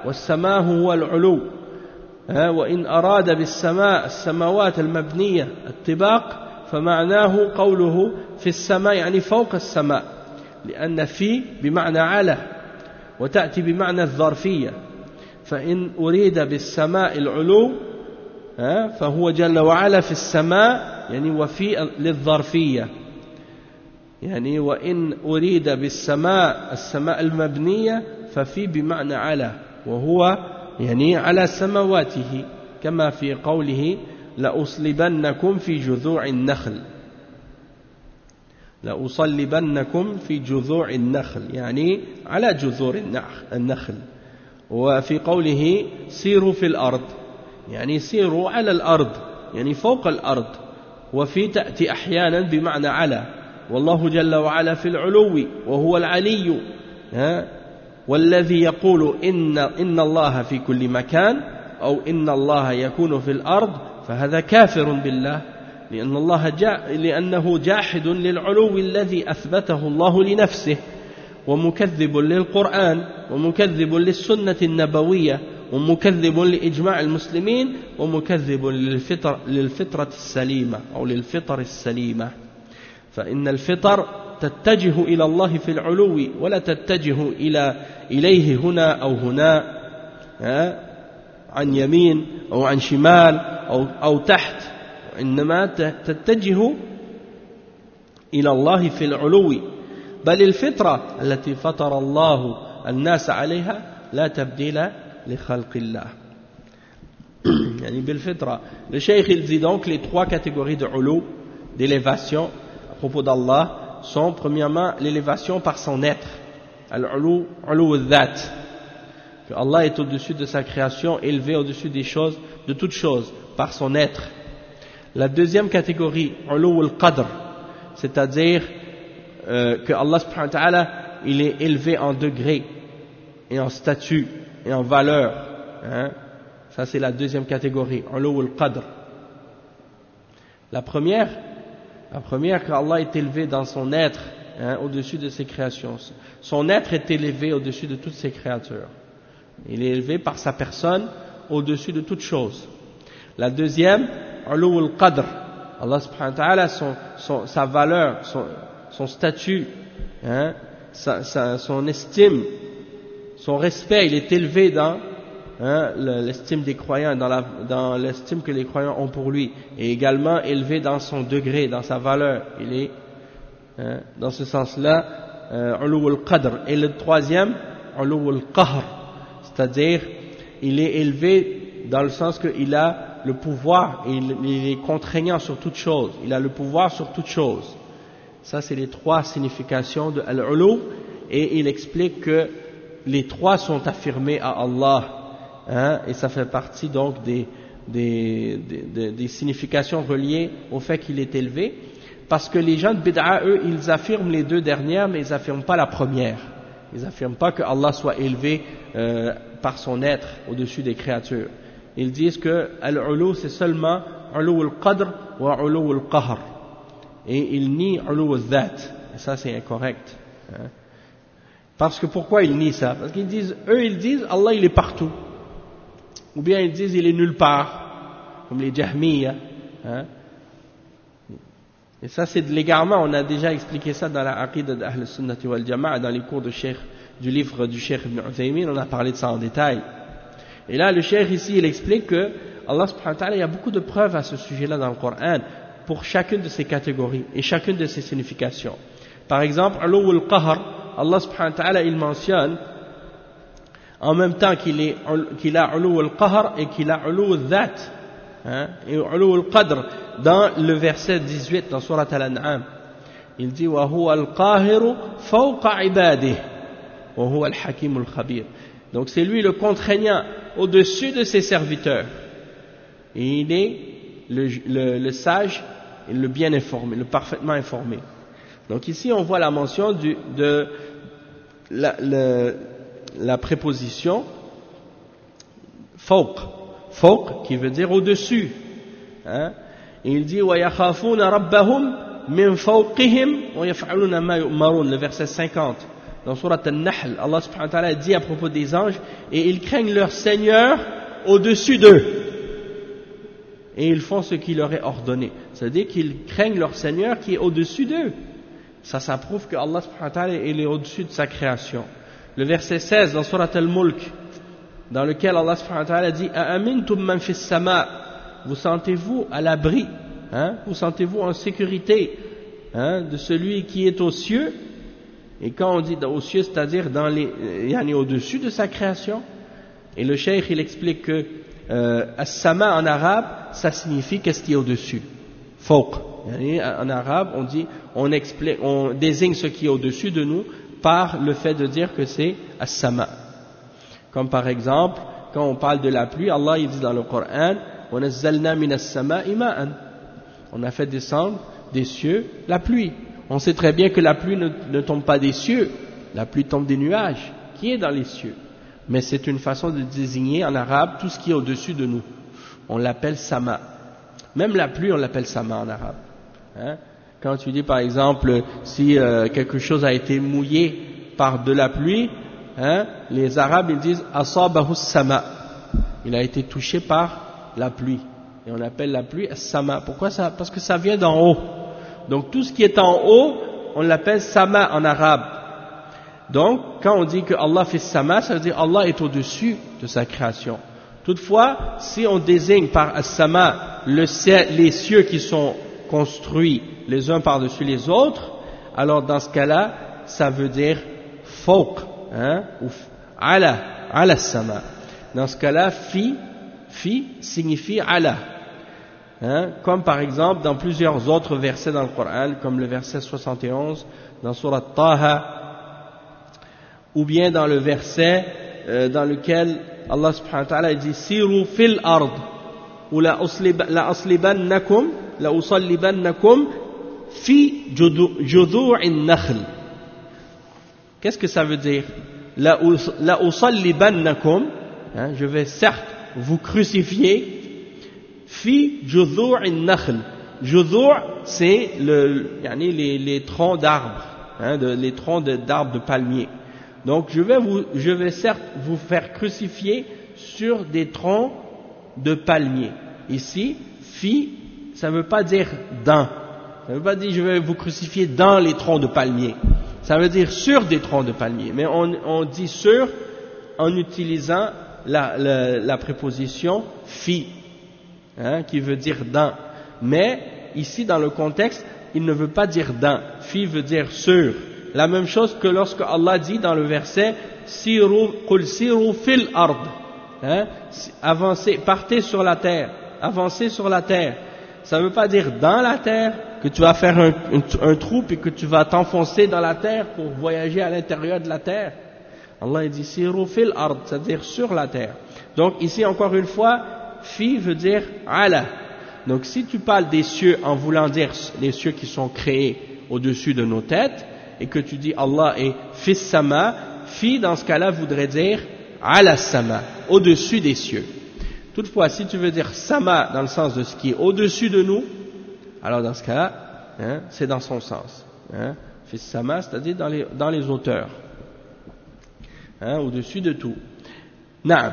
والسماء هو العلو وإن أراد بالسماء السماوات المبنية الطباق فمعناه قوله في السماء يعني فوق السماء لأن في بمعنى على وتأتي بمعنى الظرفية فإن أريد بالسماء العلو فهو جل وعلا في السماء يعني وفي للظرفية يعني وإن أريد بالسماء السماء المبنية ففي بمعنى على وهو يعني على سماواته كما في قوله لأصلبنكم في جذوع النخل لأصلبنكم في جذوع النخل يعني على جذور النخل وفي قوله سيروا في الأرض يعني سيروا على الأرض يعني فوق الأرض وفي تأتي أحيانا بمعنى على والله جل وعلا في العلو وهو العلي ها والذي يقول إن, إن الله في كل مكان أو إن الله يكون في الأرض فهذا كافر بالله لأن الله جا لأنه جاحد للعلو الذي أثبته الله لنفسه ومكذب للقرآن ومكذب للسنة النبوية ومكذب لإجماع المسلمين ومكذب للفطر للفطرة السليمة أو للفطر السليمة فإن الفطر تتجه إلى الله في العلو ولا تتجه إلى إليه هنا أو هنا عن يمين أو عن شمال أو, أو تحت إنما تتجه إلى الله في العلو بل الفطرة التي فطر الله الناس عليها لا تبديل لخلق الله يعني بالفطرة. Le cheikh il dit donc les trois catégories de ulu, d'élévation à propos d'Allah sont premièrement l'élévation par son être, al-ulu, ulu al-dhat, que Allah est au-dessus de sa création, élevé au-dessus des choses, de toutes choses, par son être. La deuxième catégorie, ulu al-qadr, c'est-à-dire euh, que Allah subhanahu wa ta'ala il est élevé en degrés et en statut et en valeur, hein. Ça c'est la deuxième catégorie, ulu al-qadr. La première, la première qu'Allah est élevé dans son être, hein, au-dessus de ses créations. Son être est élevé au-dessus de toutes ses créatures. Il est élevé par sa personne au-dessus de toutes choses. La deuxième, ulu al-qadr. Allah subhanahu wa ta'ala, son, son, sa valeur, son, son statut, hein, sa, sa, son estime, son respect, il est élevé dans hein, l'estime des croyants, dans, la, dans l'estime que les croyants ont pour lui, et également élevé dans son degré, dans sa valeur. Il est, hein, dans ce sens-là, euh, ulu al-qadr. Et le troisième, ulu al-qahr, c'est-à-dire, il est élevé dans le sens qu'il a le pouvoir, et il, il est contraignant sur toute chose, il a le pouvoir sur toute chose. Ça, c'est les trois significations de al-ulu, et il explique que les trois sont affirmés à Allah. Hein, et ça fait partie donc des, des, des, des significations reliées au fait qu'il est élevé, parce que les gens de bid'a, eux, ils affirment les deux dernières, mais ils n'affirment pas la première. Ils n'affirment pas que Allah soit élevé euh, par son être au-dessus des créatures. Ils disent que al-ulu c'est seulement ulu al-qadr ou ulu al-qahr, et ils nient ulu al-dhat, et ça c'est incorrect. Hein. Parce que pourquoi ils nient ça? Parce qu'ils disent, eux ils disent Allah il est partout. Ou bien ils disent il est nulle part, comme les Jahmiya. Hein. Et ça c'est de l'égarement, on a déjà expliqué ça dans la Aqidah d'Ahl Sunnati wal Jama'a, dans les cours de cheikh, du livre du Cheikh Ibn Uthaymin, on a parlé de ça en détail. Et là le cheikh ici il explique que Allah subhanahu wa ta'ala, il y a beaucoup de preuves à ce sujet-là dans le Coran, pour chacune de ces catégories et chacune de ces significations. Par exemple, ulu al-qahr, Allah subhanahu wa ta'ala il mentionne en même temps qu'il, est, qu'il a ulu al-qahr et qu'il a ulu al-dhat, hein, et ulu al-qadr dans le verset dix-huit dans Surat Al-An'am. Il dit wa huwa al-qahiru fawqa ibadihi wa huwa al-hakim al-khabir. Donc c'est lui le contraignant au-dessus de ses serviteurs. Et il est le, le, le sage et le bien informé, le parfaitement informé. Donc ici on voit la mention du, de la, le, la préposition fawq, fawq qui veut dire au-dessus. Hein? Et il dit wa yakhafuna rabbahum min fawqihim wa yaf'aluna ma yu'marun, le verset cinquante. dans Surat An-Nahl, Allah subhanahu wa ta'ala dit à propos des anges, et ils craignent leur Seigneur au-dessus d'eux. Et ils font ce qu'il leur est ordonné. C'est-à-dire qu'ils craignent leur Seigneur qui est au-dessus d'eux. Ça, ça prouve que Allah subhanahu wa ta'ala il est au-dessus de sa création. Le verset seize dans Surat Al-Mulk, dans lequel Allah subhanahu wa ta'ala dit A'amintum man fis sama, vous sentez-vous à l'abri, hein? Vous sentez-vous en sécurité, hein, de celui qui est aux cieux? Et quand on dit aux cieux, c'est-à-dire dans les, yani au-dessus de sa création. Et le cheikh il explique que euh, as-sama en arabe, ça signifie qu'est-ce qui est au-dessus. Fawq. Yani, en arabe, on dit, on explique, on désigne ce qui est au-dessus de nous par le fait de dire que c'est as-sama. Comme par exemple, quand on parle de la pluie, Allah il dit dans le Coran, وَنَزَّلْنَا مِنَ السَّمَاءِ مَاءً. On a fait descendre des cieux la pluie. On sait très bien que la pluie ne, ne tombe pas des cieux, la pluie tombe des nuages, qui est dans les cieux. Mais c'est une façon de désigner en arabe tout ce qui est au-dessus de nous. On l'appelle sama. Même la pluie, on l'appelle sama en arabe. Hein? Quand tu dis par exemple, si euh, quelque chose a été mouillé par de la pluie, hein, les Arabes ils disent asabahu sama. Il a été touché par la pluie. Et on appelle la pluie as-sama. Pourquoi ça? Parce que ça vient d'en haut. Donc tout ce qui est en haut, on l'appelle sama en arabe. Donc quand on dit que Allah fait sama, ça veut dire Allah est au-dessus de sa création. Toutefois, si on désigne par as-sama le, les cieux qui sont construits les uns par-dessus les autres, alors dans ce cas-là, ça veut dire fawq, hein, ou ala, ala as-sama. Dans ce cas-là, fi, fi signifie ala. Hein, comme par exemple dans plusieurs autres versets dans le Coran, comme le verset soixante et onze dans Surat Taha, ou bien dans le verset euh, dans lequel Allah subhanahu wa ta'ala dit Siru fil ard ou la aslibannakum la usallibannakum fi judu'in nakhl. Qu'est-ce que ça veut dire? La usallibannakum, hein, je vais certes vous crucifier fi judu'in nakhl. Judu' c'est le, yani les, les troncs d'arbres, hein, de, les troncs d'arbres de, de palmiers. Donc je vais vous, je vais certes vous faire crucifier sur des troncs de palmiers. Ici, fi, ça ne veut pas dire dans. Ça ne veut pas dire je vais vous crucifier dans les troncs de palmiers. Ça veut dire sur des troncs de palmiers. Mais on, on dit sur en utilisant la, la, la préposition fi, hein, qui veut dire dans. Mais ici dans le contexte, il ne veut pas dire dans. Fi veut dire sur. La même chose que lorsque Allah dit dans le verset Siru, qul siru fil ard, hein, avancez, partez sur la terre, avancez sur la terre. Ça ne veut pas dire dans la terre, que tu vas faire un, un, un trou et que tu vas t'enfoncer dans la terre pour voyager à l'intérieur de la terre. Allah il dit Siru fil ard, c'est-à-dire sur la terre. Donc ici encore une fois, fi veut dire ala. Donc si tu parles des cieux en voulant dire les cieux qui sont créés au-dessus de nos têtes, et que tu dis Allah est fis sama, fi dans ce cas-là voudrait dire ala sama, au-dessus des cieux. Toutefois, si tu veux dire sama dans le sens de ce qui est au-dessus de nous, alors dans ce cas-là, hein, c'est dans son sens. Hein, fis sama, c'est-à-dire dans les, dans les hauteurs, hein, au-dessus de tout. Na'am.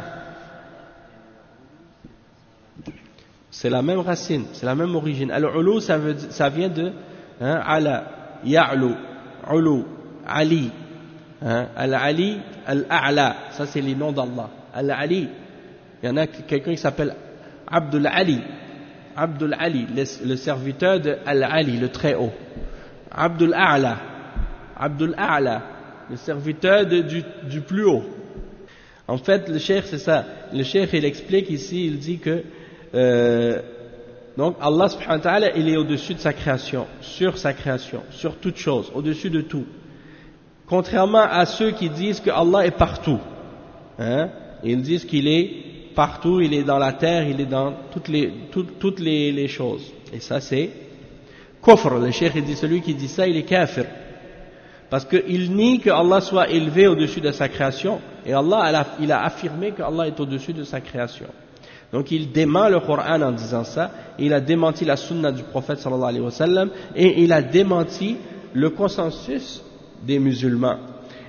C'est la même racine, c'est la même origine. Al-ulu, ça, veut, ça vient de hein, ala, ya'lu. Ulu, Ali, hein, Al-Ali, Al-A'la, ça c'est les noms d'Allah. Al-Ali, il y en a quelqu'un qui s'appelle Abdul Ali, Abdul Ali, le, le serviteur de Al-Ali, le très haut. Abdul A'la, Abdul A'la, le serviteur de, du, du plus haut. En fait, le cheikh, c'est ça. Le cheikh, il explique ici, il dit que euh, donc Allah subhanahu wa ta'ala, il est au-dessus de sa création, sur sa création, sur toute chose, au-dessus de tout. Contrairement à ceux qui disent que Allah est partout. Hein? Ils disent qu'il est partout, il est dans la terre, il est dans toutes les, tout, toutes les, les choses. Et ça c'est kufr. Le cheikh dit, celui qui dit ça, il est kafir. Parce qu'il nie que Allah soit élevé au-dessus de sa création. Et Allah, il a affirmé que Allah est au-dessus de sa création. Donc il dément le Coran en disant ça, il a démenti la sunna du prophète sallallahu alayhi wa sallam, et il a démenti le consensus des musulmans.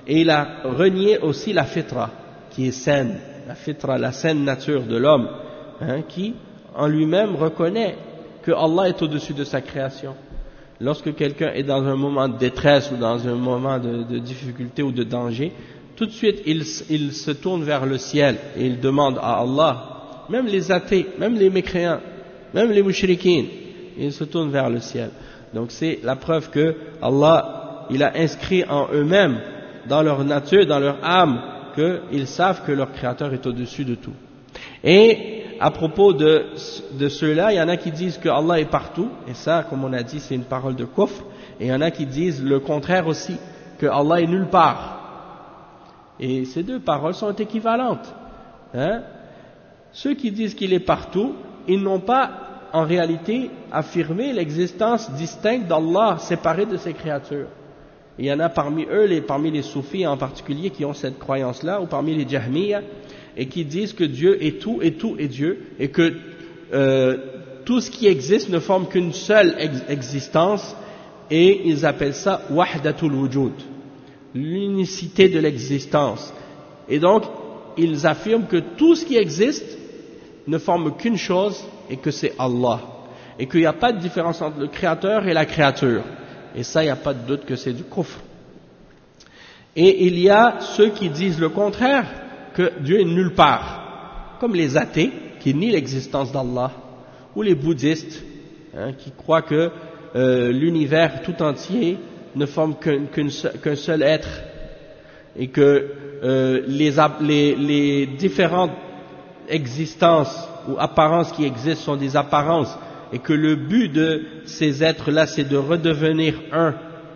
Et il a renié aussi la fitra, qui est saine, la fitra, la saine nature de l'homme, hein, qui en lui-même reconnaît que Allah est au-dessus de sa création. Lorsque quelqu'un est dans un moment de détresse ou dans un moment de, de difficulté ou de danger, tout de suite il, il se tourne vers le ciel et il demande à Allah, même les athées, même les mécréants, même les mushrikines, ils se tournent vers le ciel. Donc c'est la preuve que Allah, il a inscrit en eux-mêmes, dans leur nature, dans leur âme, qu'ils savent que leur Créateur est au-dessus de tout. Et à propos de, de ceux-là, il y en a qui disent que Allah est partout, et ça, comme on a dit, c'est une parole de kufr, et il y en a qui disent le contraire aussi, que Allah est nulle part. Et ces deux paroles sont équivalentes. Hein? Ceux qui disent qu'il est partout, ils n'ont pas en réalité affirmé l'existence distincte d'Allah, séparée de ses créatures. Il y en a parmi eux, les, parmi les soufis en particulier, qui ont cette croyance-là, ou parmi les jahmiyyah, et qui disent que Dieu est tout et tout est Dieu, et que euh, tout ce qui existe ne forme qu'une seule ex existence, et ils appellent ça wahdatul wujud, l'unicité de l'existence. Et donc, ils affirment que tout ce qui existe ne forme qu'une chose, et que c'est Allah, et qu'il n'y a pas de différence entre le créateur et la créature. Et ça, il n'y a pas de doute que c'est du kufr. Et il y a ceux qui disent le contraire, que Dieu est nulle part, comme les athées qui nient l'existence d'Allah, ou les bouddhistes hein, qui croient que euh, l'univers tout entier ne forme qu'un qu'un qu'un seul être, et que euh, les, les, les différentes existences ou apparences qui existent sont des apparences, et que le but de ces êtres-là, c'est de redevenir un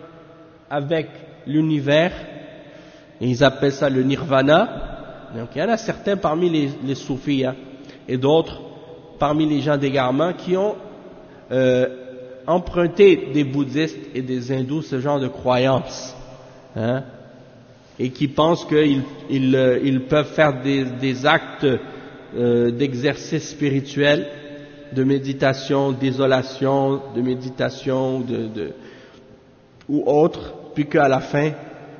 avec l'univers, et ils appellent ça le nirvana. Donc il y en a certains parmi les, les soufis hein, et d'autres parmi les gens d'égarement qui ont euh, emprunté des bouddhistes et des hindous ce genre de croyances, hein, et qui pensent qu'ils ils, ils peuvent faire des, des actes euh, d'exercice spirituel, de méditation, d'isolation, de méditation de, de, ou autre, puis qu'à la fin,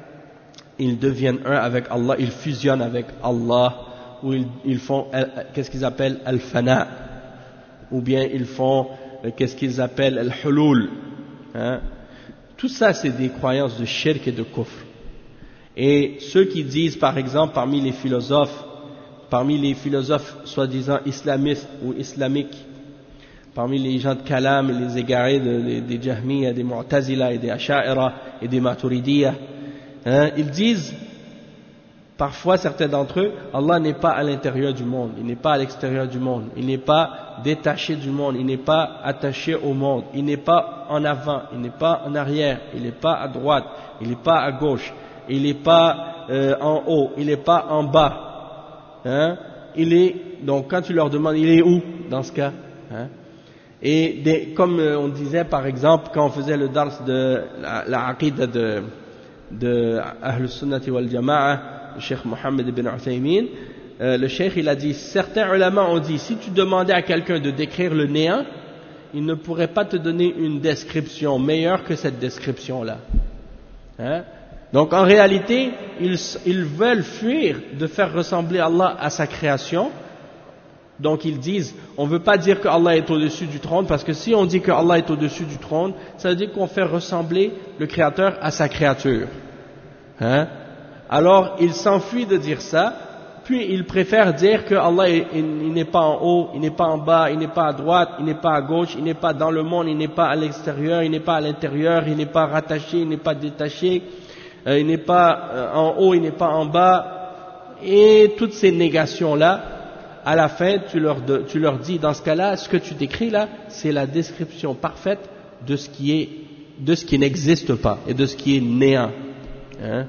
ils deviennent un avec Allah, ils fusionnent avec Allah, ou ils, ils font, qu'est-ce qu'ils appellent al-fana, ou bien ils font, qu'est-ce qu'ils appellent al-hulul. Hein? Tout ça, c'est des croyances de shirk et de kufr. Et ceux qui disent, par exemple, parmi les philosophes, parmi les philosophes soi-disant islamistes ou islamiques, parmi les gens de Kalam et les égarés de, des, des Jahmiyyah, des Mu'tazila et des Asha'ira et des Maturidiyah, hein, ils disent, parfois certains d'entre eux, Allah n'est pas à l'intérieur du monde, il n'est pas à l'extérieur du monde, il n'est pas détaché du monde, il n'est pas attaché au monde, il n'est pas en avant, il n'est pas en arrière, il n'est pas à droite, il n'est pas à gauche, il n'est pas euh, en haut, il n'est pas en bas. Hein, il est, donc quand tu leur demandes, il est où dans ce cas, hein? Et des, comme on disait par exemple quand on faisait le dars de la, la aqida de, de Ahl Sunnati wal Jama'a, le Cheikh Mohammed ibn Uthaymin, euh, le Cheikh il a dit, certains ulama ont dit, si tu demandais à quelqu'un de décrire le néant, il ne pourrait pas te donner une description meilleure que cette description-là. Hein? Donc en réalité, ils, ils veulent fuir de faire ressembler Allah à sa création. Donc ils disent, on ne veut pas dire que Allah est au-dessus du trône, parce que si on dit que Allah est au-dessus du trône, ça veut dire qu'on fait ressembler le Créateur à sa créature. Hein? Alors ils s'enfuient de dire ça, puis ils préfèrent dire que Allah est, il n'est pas en haut, il n'est pas en bas, il n'est pas à droite, il n'est pas à gauche, il n'est pas dans le monde, il n'est pas à l'extérieur, il n'est pas à l'intérieur, il n'est pas rattaché, il n'est pas détaché, euh, il n'est pas euh, en haut, il n'est pas en bas, et toutes ces négations-là, à la fin, tu leur, de, tu leur dis, dans ce cas-là, ce que tu décris là, c'est la description parfaite de ce qui est, de ce qui n'existe pas et de ce qui est néant. Hein?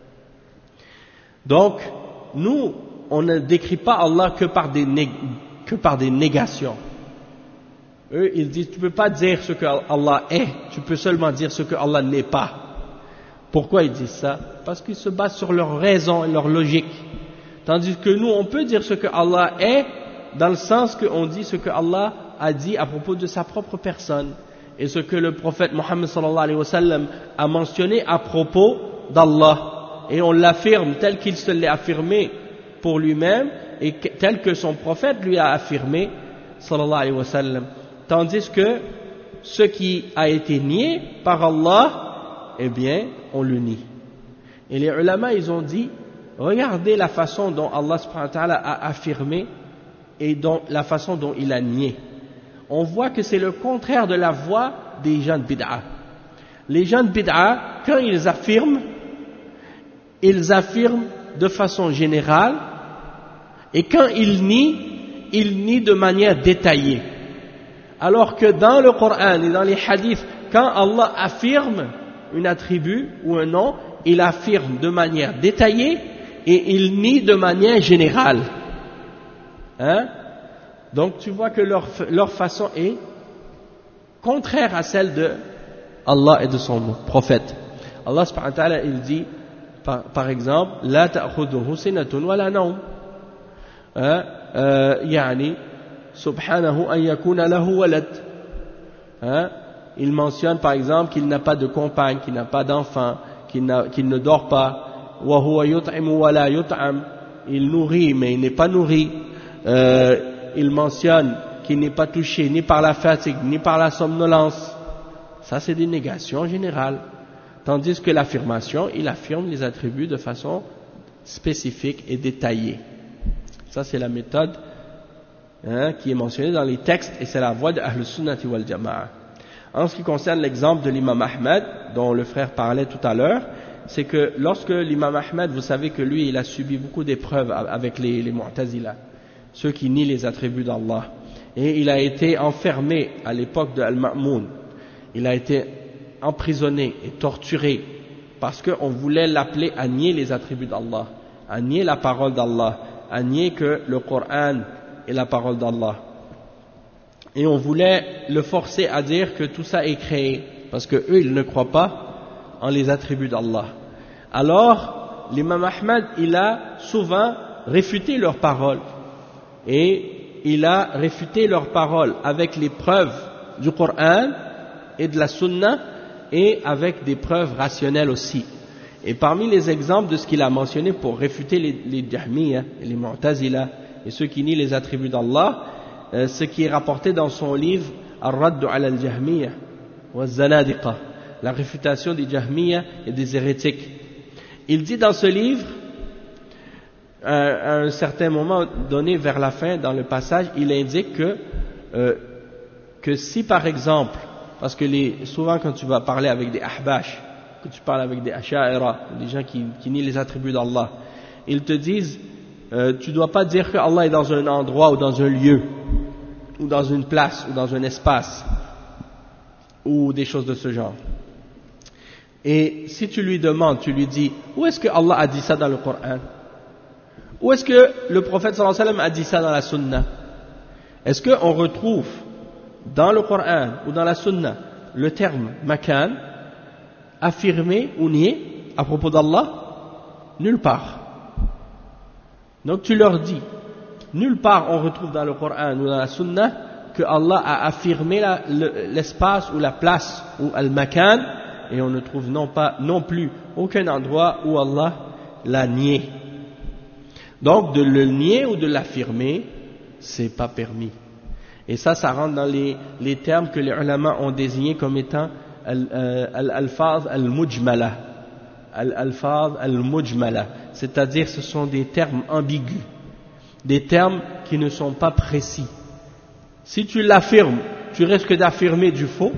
Donc, nous, on ne décrit pas Allah que par des, nég que par des négations. Eux, ils disent, tu ne peux pas dire ce que Allah est, tu peux seulement dire ce que Allah n'est pas. Pourquoi ils disent ça? Parce qu'ils se basent sur leur raison et leur logique. Tandis que nous, on peut dire ce que Allah est, dans le sens qu'on dit ce que Allah a dit à propos de sa propre personne, et ce que le prophète Mohammed sallallahu alayhi wa sallam a mentionné à propos d'Allah, et on l'affirme tel qu'il se l'est affirmé pour lui-même et tel que son prophète lui a affirmé, sallallahu alayhi wa sallam. Tandis que ce qui a été nié par Allah, eh bien, on le nie. Et les ulama, ils ont dit, regardez la façon dont Allah subhanahu wa ta'ala a affirmé et dont, la façon dont il a nié. On voit que c'est le contraire de la voie des gens de bid'a. Les gens de bid'a, quand ils affirment, ils affirment de façon générale, et quand ils nient, ils nient de manière détaillée. Alors que dans le Coran et dans les hadiths, quand Allah affirme un attribut ou un nom, il affirme de manière détaillée et il nie de manière générale. Hein? Donc tu vois que leur, leur façon est contraire à celle de Allah et de son prophète. Allah subhanahu wa ta'ala, il dit par, par exemple, la ta'khudhuhu sinatun wa la nawm. Yani subhanahu an yakuna lahu walad. Il mentionne par exemple qu'il n'a pas de compagne, qu'il n'a pas d'enfant, qu'il, n'a, qu'il ne dort pas. Wa huwa yut'imu wa la yut'am. Il nourrit mais il n'est pas nourri. Euh, il mentionne qu'il n'est pas touché ni par la fatigue ni par la somnolence. Ça c'est des négations générales. Tandis que l'affirmation, il affirme les attributs de façon spécifique et détaillée. Ça c'est la méthode hein, qui est mentionnée dans les textes et c'est la voie de Ahl Sunnati wal Jama'a. En ce qui concerne l'exemple de l'imam Ahmed, dont le frère parlait tout à l'heure, c'est que lorsque l'imam Ahmed, vous savez que lui, il a subi beaucoup d'épreuves avec les, les Mu'tazila, ceux qui nient les attributs d'Allah. Et il a été enfermé à l'époque de Al-Ma'moun. Il a été emprisonné et torturé parce qu'on voulait l'appeler à nier les attributs d'Allah, à nier la parole d'Allah, à nier que le Coran est la parole d'Allah. Et on voulait le forcer à dire que tout ça est créé, parce que eux ils ne croient pas en les attributs d'Allah. Alors, l'imam Ahmed, il a souvent réfuté leurs paroles, et il a réfuté leurs paroles avec les preuves du Coran et de la Sunna, et avec des preuves rationnelles aussi. Et parmi les exemples de ce qu'il a mentionné pour réfuter les, les Jahmiyyah, les Mu'tazila, et ceux qui nient les attributs d'Allah, euh, ce qui est rapporté dans son livre Ar-Radd ala al-Jahmiyyah wa al-Zanadiqa, la réfutation des Jahmiyyah et des hérétiques. Il dit dans ce livre, à un certain moment donné vers la fin, dans le passage, il indique que, euh, que si par exemple, parce que les, souvent quand tu vas parler avec des ahbash, que tu parles avec des asha'ira, des gens qui, qui nient les attributs d'Allah, ils te disent, euh, tu ne dois pas dire que Allah est dans un endroit ou dans un lieu, ou dans une place, ou dans un espace, ou des choses de ce genre. Et si tu lui demandes, tu lui dis, où est-ce que Allah a dit ça dans le Coran? Où est-ce que le prophète sallallahu alayhi wa sallam a dit ça dans la Sunna? Est-ce qu'on retrouve dans le Coran ou dans la Sunna le terme makan affirmé ou nié à propos d'Allah? Nulle part. Donc tu leur dis, nulle part on retrouve dans le Coran ou dans la Sunna que Allah a affirmé la, le, l'espace ou la place ou al-makan, et on ne trouve non pas non plus aucun endroit où Allah l'a nié. Donc de le nier ou de l'affirmer, c'est pas permis. Et ça, ça rentre dans les, les termes que les ulama ont désignés comme étant al-alfaz al-mujmala, al-alfaz al-mujmala, c'est-à-dire ce sont des termes ambigus, des termes qui ne sont pas précis. Si tu l'affirmes, tu risques d'affirmer du faux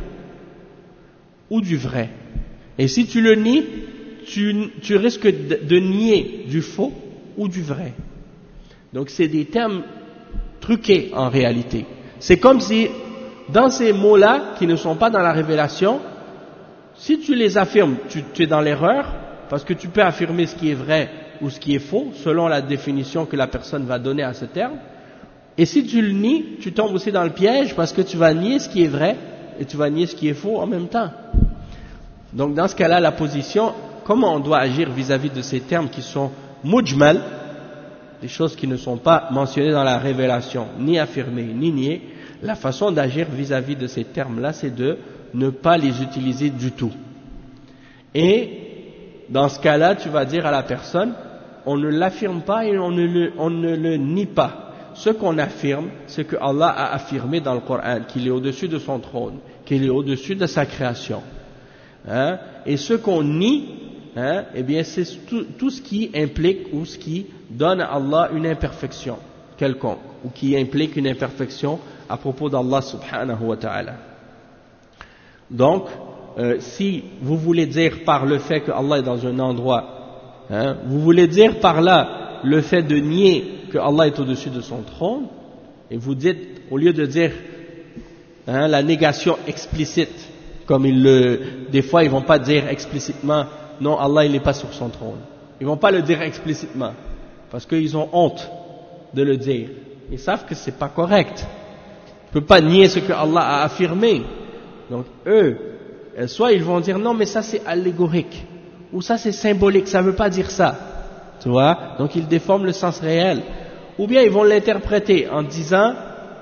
ou du vrai. Et si tu le nies, tu, tu risques de, de nier du faux ou du vrai. Donc c'est des termes truqués en réalité. C'est comme si dans ces mots-là qui ne sont pas dans la révélation, si tu les affirmes, tu, tu es dans l'erreur, parce que tu peux affirmer ce qui est vrai ou ce qui est faux selon la définition que la personne va donner à ce terme. Et si tu le nies, tu tombes aussi dans le piège parce que tu vas nier ce qui est vrai et tu vas nier ce qui est faux en même temps. Donc dans ce cas-là, la position, comment on doit agir vis-à-vis de ces termes qui sont mujmal, des choses qui ne sont pas mentionnées dans la révélation, ni affirmées, ni niées, la façon d'agir vis-à-vis de ces termes-là, c'est de ne pas les utiliser du tout. Et dans ce cas-là, tu vas dire à la personne, on ne l'affirme pas et on ne le, on ne le nie pas. Ce qu'on affirme, c'est que Allah a affirmé dans le Coran qu'il est au-dessus de son trône, qu'il est au-dessus de sa création. Hein? Et ce qu'on nie, hein, eh bien, c'est tout, tout ce qui implique ou ce qui donne à Allah une imperfection quelconque, ou qui implique une imperfection à propos d'Allah subhanahu wa ta'ala. Donc, euh, si vous voulez dire par le fait que Allah est dans un endroit, hein, vous voulez dire par là le fait de nier que Allah est au-dessus de son trône, et vous dites, au lieu de dire hein, la négation explicite, comme ils le, des fois ils vont pas dire explicitement, non, Allah il n'est pas sur son trône. Ils vont pas le dire explicitement, parce qu'ils ont honte de le dire. Ils savent que c'est pas correct. On peut pas nier ce que Allah a affirmé. Donc eux, soit ils vont dire non, mais ça c'est allégorique, ou ça c'est symbolique, ça veut pas dire ça. Tu vois? Donc ils déforment le sens réel. Ou bien ils vont l'interpréter en disant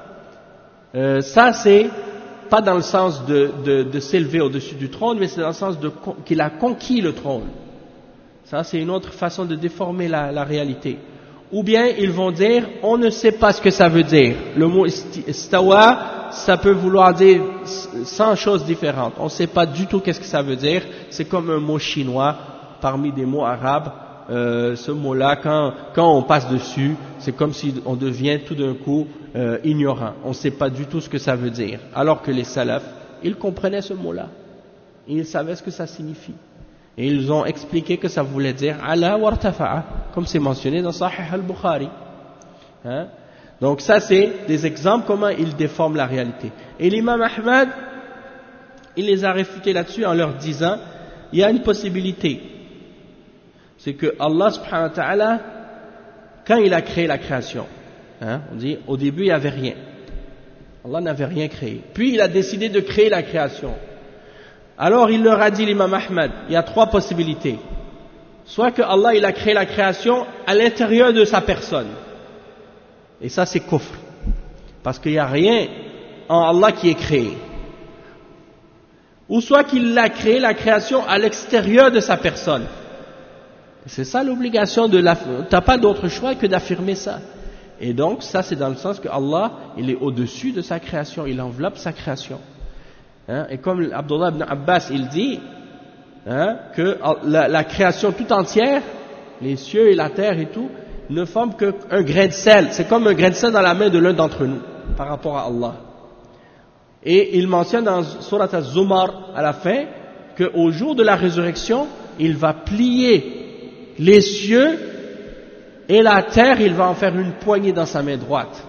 euh, ça c'est pas dans le sens de, de, de s'élever au-dessus du trône, mais c'est dans le sens de qu'il a conquis le trône. Ça c'est une autre façon de déformer la, la réalité. Ou bien ils vont dire on ne sait pas ce que ça veut dire. Le mot istawa, ça peut vouloir dire cent choses différentes. On ne sait pas du tout qu'est-ce que ça veut dire. C'est comme un mot chinois parmi des mots arabes. Euh, ce mot-là, quand, quand on passe dessus, c'est comme si on devient tout d'un coup euh, ignorant. On ne sait pas du tout ce que ça veut dire. Alors que les salafs, ils comprenaient ce mot-là. Ils savaient ce que ça signifie. Et ils ont expliqué que ça voulait dire ala wartafa'a, comme c'est mentionné dans Sahih al-Bukhari. Hein? Donc ça, c'est des exemples comment ils déforment la réalité. Et l'imam Ahmad, il les a réfutés là-dessus en leur disant, il y a une possibilité. C'est que Allah subhanahu wa ta'ala, quand il a créé la création, hein, on dit au début il n'y avait rien. Allah n'avait rien créé. Puis il a décidé de créer la création. Alors il leur a dit, l'imam Ahmad, il y a trois possibilités. Soit que Allah il a créé la création à l'intérieur de sa personne. Et ça c'est kufr. Parce qu'il n'y a rien en Allah qui est créé. Ou soit qu'il a créé la création à l'extérieur de sa personne. C'est ça l'obligation de la... T'as pas d'autre choix que d'affirmer ça. Et donc, ça c'est dans le sens que Allah, il est au-dessus de sa création, il enveloppe sa création. Hein? Et comme Abdullah ibn Abbas, il dit hein, que la, la création tout entière, les cieux et la terre et tout, ne forment qu'un grain de sel. C'est comme un grain de sel dans la main de l'un d'entre nous, par rapport à Allah. Et il mentionne dans Surat Az-Zumar, à la fin, qu'au jour de la résurrection, il va plier les cieux et la terre, il va en faire une poignée dans sa main droite.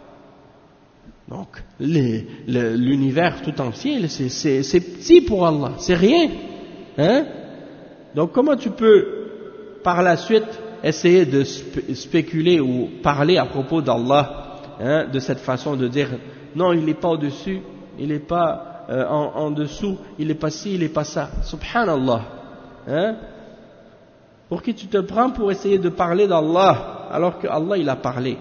Donc, les, le, l'univers tout entier, c'est, c'est, c'est petit pour Allah, c'est rien. Hein? Donc, comment tu peux, par la suite, essayer de sp- spéculer ou parler à propos d'Allah, hein, de cette façon de dire, non, il n'est pas au-dessus, il n'est pas euh, en, en dessous, il n'est pas ci, il n'est pas ça. Subhanallah. Hein? Pour qui tu te prends pour essayer de parler d'Allah alors que Allah il a parlé.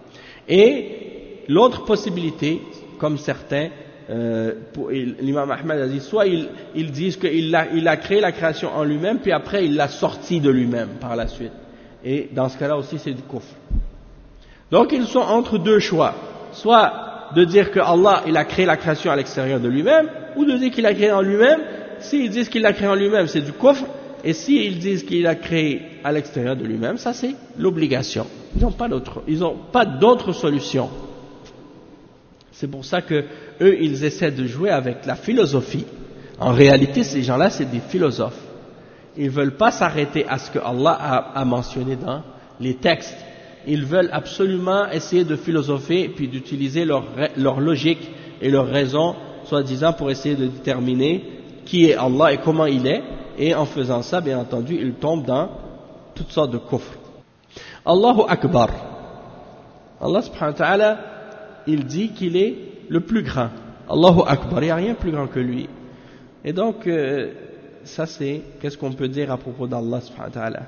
Et l'autre possibilité, comme certains, euh, pour, l'imam Ahmad a dit, soit ils, ils disent qu'il a, il a créé la création en lui-même, puis après il l'a sorti de lui-même par la suite. Et dans ce cas-là aussi c'est du kufr. Donc ils sont entre deux choix, soit de dire que Allah il a créé la création à l'extérieur de lui-même, ou de dire qu'il a créé en lui-même. S'ils disent qu'il l'a créé en lui-même, c'est du kufr. Et s'ils disent qu'il a créé à l'extérieur de lui-même, ça c'est l'obligation. Ils n'ont pas d'autre, ils n'ont pas d'autre solution. C'est pour ça que eux, ils essaient de jouer avec la philosophie. En réalité, ces gens-là, c'est des philosophes. Ils ne veulent pas s'arrêter à ce que Allah a, a mentionné dans les textes. Ils veulent absolument essayer de philosopher et puis d'utiliser leur, leur logique et leur raison, soi-disant, pour essayer de déterminer qui est Allah et comment il est. Et en faisant ça, bien entendu, ils tombent dans toutes sortes de kufr. Allahu Akbar. Allah subhanahu wa ta'ala, il dit qu'il est le plus grand. Allahu Akbar, il n'y a rien de plus grand que lui. Et donc, euh, ça c'est, qu'est-ce qu'on peut dire à propos d'Allah subhanahu wa ta'ala.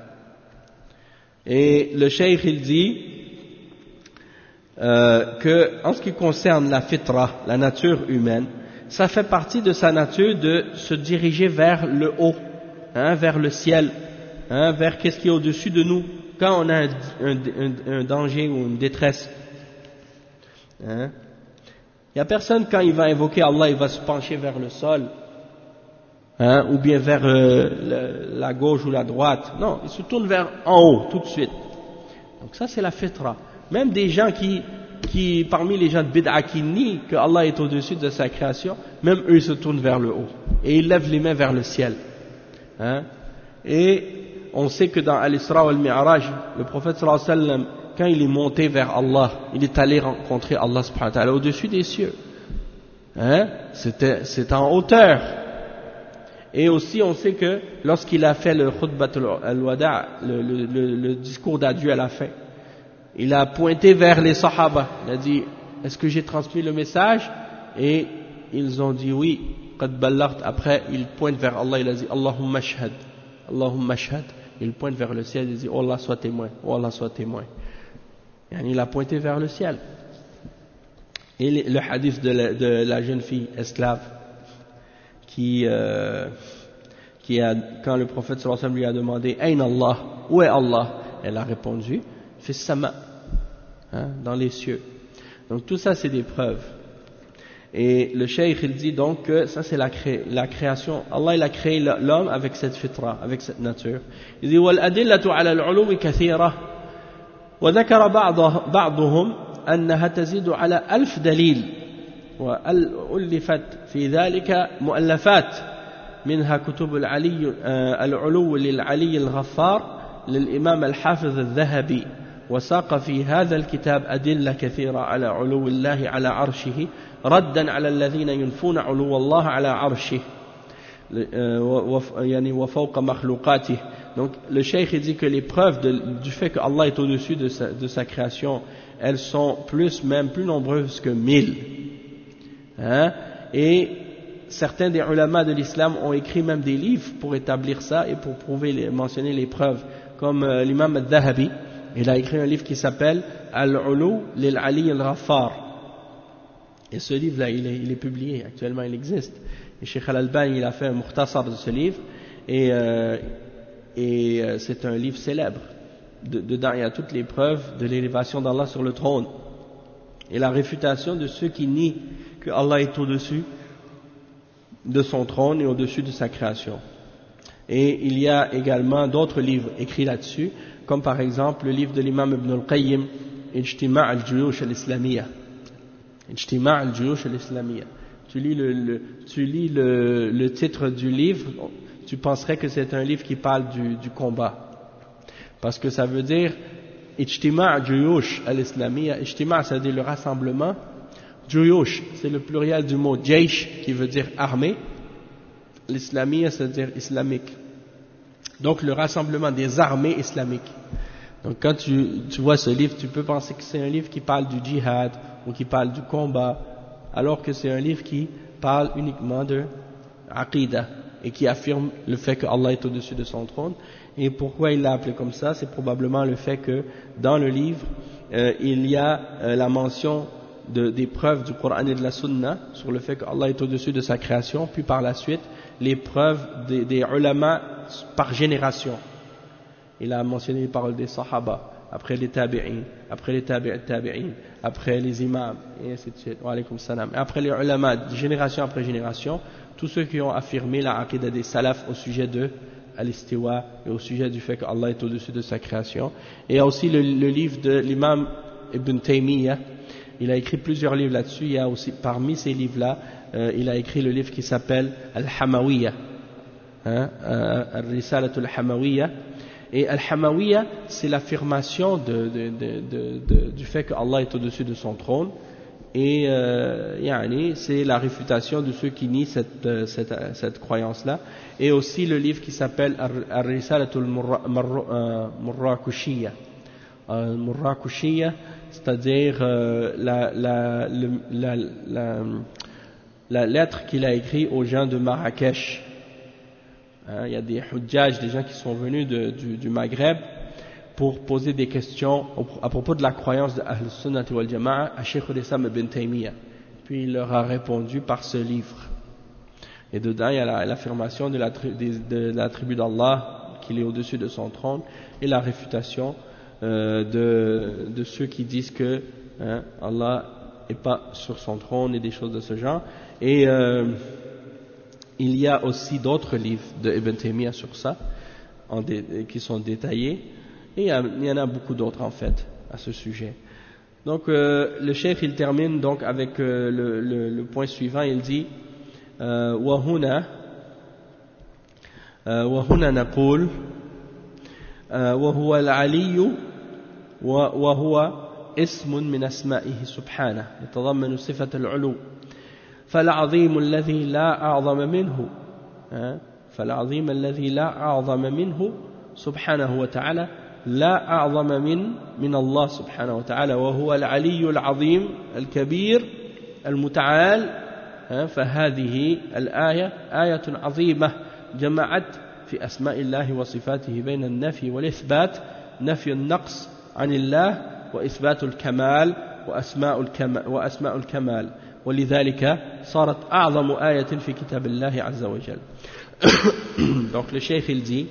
Et le cheikh, il dit euh, que, en ce qui concerne la fitra, la nature humaine, ça fait partie de sa nature de se diriger vers le haut. Hein, vers le ciel, hein, vers qu'est-ce qui est au-dessus de nous quand on a un, un, un, un danger ou une détresse. Hein? Il n'y a personne quand il va invoquer Allah, il va se pencher vers le sol, hein, ou bien vers euh, le, la gauche ou la droite. Non, il se tourne vers en haut tout de suite. Donc ça c'est la fitra. Même des gens qui, qui parmi les gens de bid'a qui nient que Allah est au-dessus de sa création, même eux se tournent vers le haut et ils lèvent les mains vers le ciel. Hein? Et on sait que dans Al-Isra wal Mi'raj, le prophète sallallahu alayhi wa sallam, quand il est monté vers Allah, il est allé rencontrer Allah subhanahu wa ta'ala au-dessus des cieux. Hein? C'était, c'est en hauteur. Et aussi on sait que lorsqu'il a fait le khutbat al-wada', le, le, le, le discours d'adieu à la fin, il a pointé vers les sahaba, il a dit, est-ce que j'ai transmis le message? Et ils ont dit oui, qad ballagt. Après il pointe vers Allah, il a dit Allahumma ashhad, Allahumma ashhad. Il pointe vers le ciel, il dit oh Allah soit témoin, oh Allah soit témoin. Et il a pointé vers le ciel. Et le hadith de la, de la jeune fille esclave qui, euh, qui a, quand le prophète sallallahu alayhi wa sallam lui a demandé Ayn Allah, où est Allah? Elle a répondu Fis sama, hein, dans les cieux. Donc tout ça c'est des preuves. Et le cheikh il dit donc que ça c'est la, cré, la création. Allah il a créé l'homme avec cette fitra, avec cette nature. Il dit wal adillatu ala al-ulum kathira wa dhakara ba'dhum annaha tazidu ala alf dalil wa ulifat fi dhalika mu'allafat minha kutub al-ali al-ulu lil-ali al-ghaffar للإمام الحافظ الذهبي وساق في هذا الكتاب أدلة كثيرة على علو الله على عرشه ردا على الذين ينفون علو الله على عرشه يعني وفوق مخلوقاته. Donc le cheikh dit que les preuves de, du fait que Allah est au-dessus de sa, de sa création, elles sont plus, même plus nombreuses que mille. Hein? Et certains des ulama de l'islam ont écrit même des livres pour établir ça et pour prouver, les, mentionner les preuves. Comme euh, l'imam al-Dhahabi, il a écrit un livre qui s'appelle Al-Ulu lil-Ali al-Ghaffar. Et ce livre-là, il est, il est publié, actuellement il existe. Et Cheikh Al-Albani, il a fait un mukhtasar de ce livre, et, euh, et euh, c'est un livre célèbre. De, dedans, il y a toutes les preuves de l'élévation d'Allah sur le trône, et la réfutation de ceux qui nient que Allah est au-dessus de son trône et au-dessus de sa création. Et il y a également d'autres livres écrits là-dessus, comme par exemple le livre de l'imam Ibn al-Qayyim, Ijtima' al-Juyush al-Islamiyya. Ijtima' al-Juyush al-Islamiyya. Tu lis, le, le, tu lis le, le titre du livre, tu penserais que c'est un livre qui parle du, du combat. Parce que ça veut dire Ijtima' al-Juyush al-Islamiyya. Ijtima' ça veut dire le rassemblement. Juyush, c'est le pluriel du mot Jaysh, qui veut dire armée. L'Islamiyya, c'est-à-dire islamique. Donc le rassemblement des armées islamiques. Donc quand tu, tu vois ce livre, tu peux penser que c'est un livre qui parle du djihad ou qui parle du combat, alors que c'est un livre qui parle uniquement de aqidah et qui affirme le fait que Allah est au-dessus de son trône. Et pourquoi il l'a appelé comme ça? C'est probablement le fait que dans le livre, euh, il y a euh, la mention de, des preuves du Coran et de la Sunna sur le fait que Allah est au-dessus de sa création, puis par la suite les preuves des, des ulama par génération. Il a mentionné les paroles des sahaba, après les tabi'in, après les tabi'in, tabi'in, après les imams, et ainsi de suite. Wa alaykum salam. Et après les ulama, génération après génération, tous ceux qui ont affirmé la aqidah des salaf au sujet de al-istiwa et au sujet du fait qu'Allah est au-dessus de sa création. Et il y a aussi le, le livre de l'imam Ibn Taymiyyah. Il a écrit plusieurs livres là-dessus. Il y a aussi, parmi ces livres-là, euh, il a écrit le livre qui s'appelle Al-Hamawiyya, hein, euh, Al-Risalatul Hamawiyya. Et Al-Hamawiyya, c'est l'affirmation de, de, de, de, de, du fait que Allah est au-dessus de son trône. Et euh, yani, c'est la réfutation de ceux qui nient cette, cette, cette croyance-là. Et aussi le livre qui s'appelle Al-Risalatul Murrakushiyya. Al-Murrakushiyya, c'est-à-dire euh, la, la, la, la, la lettre qu'il a écrite aux gens de Marrakech. Hein, il y a des hujjaj, des gens qui sont venus de, du, du Maghreb pour poser des questions à propos de la croyance de Ahl-Sunnah wal Jama'a à Cheikh al-Islam ibn Taymiyyah. Puis il leur a répondu par ce livre. Et dedans, il y a l'affirmation de la, de, de la tribu d'Allah qu'il est au-dessus de son trône, et la réfutation euh, de, de ceux qui disent que hein, Allah n'est pas sur son trône et des choses de ce genre. Et euh, il y a aussi d'autres livres de Ibn Taymiyyah sur ça, en dé, qui sont détaillés, et il y, a, il y en a beaucoup d'autres en fait à ce sujet. Donc euh, le cheikh il termine donc avec euh, le, le, le point suivant, il dit euh, وهنا وهنا نقول وهو العلي وهو اسم من أسمائه سبحانه يتضمن صفة العلو فالعظيم الذي لا أعظم منه فالعظيم الذي لا أعظم منه سبحانه وتعالى لا أعظم من من الله سبحانه وتعالى وهو العلي العظيم الكبير المتعال فهذه الآية آية عظيمة جمعت في أسماء الله وصفاته بين النفي والإثبات نفي النقص عن الله وإثبات الكمال وأسماء الكمال, وأسماء الكمال ولذلك صارت أعظم آية في كتاب الله عز وجل. Donc le cheikh il dit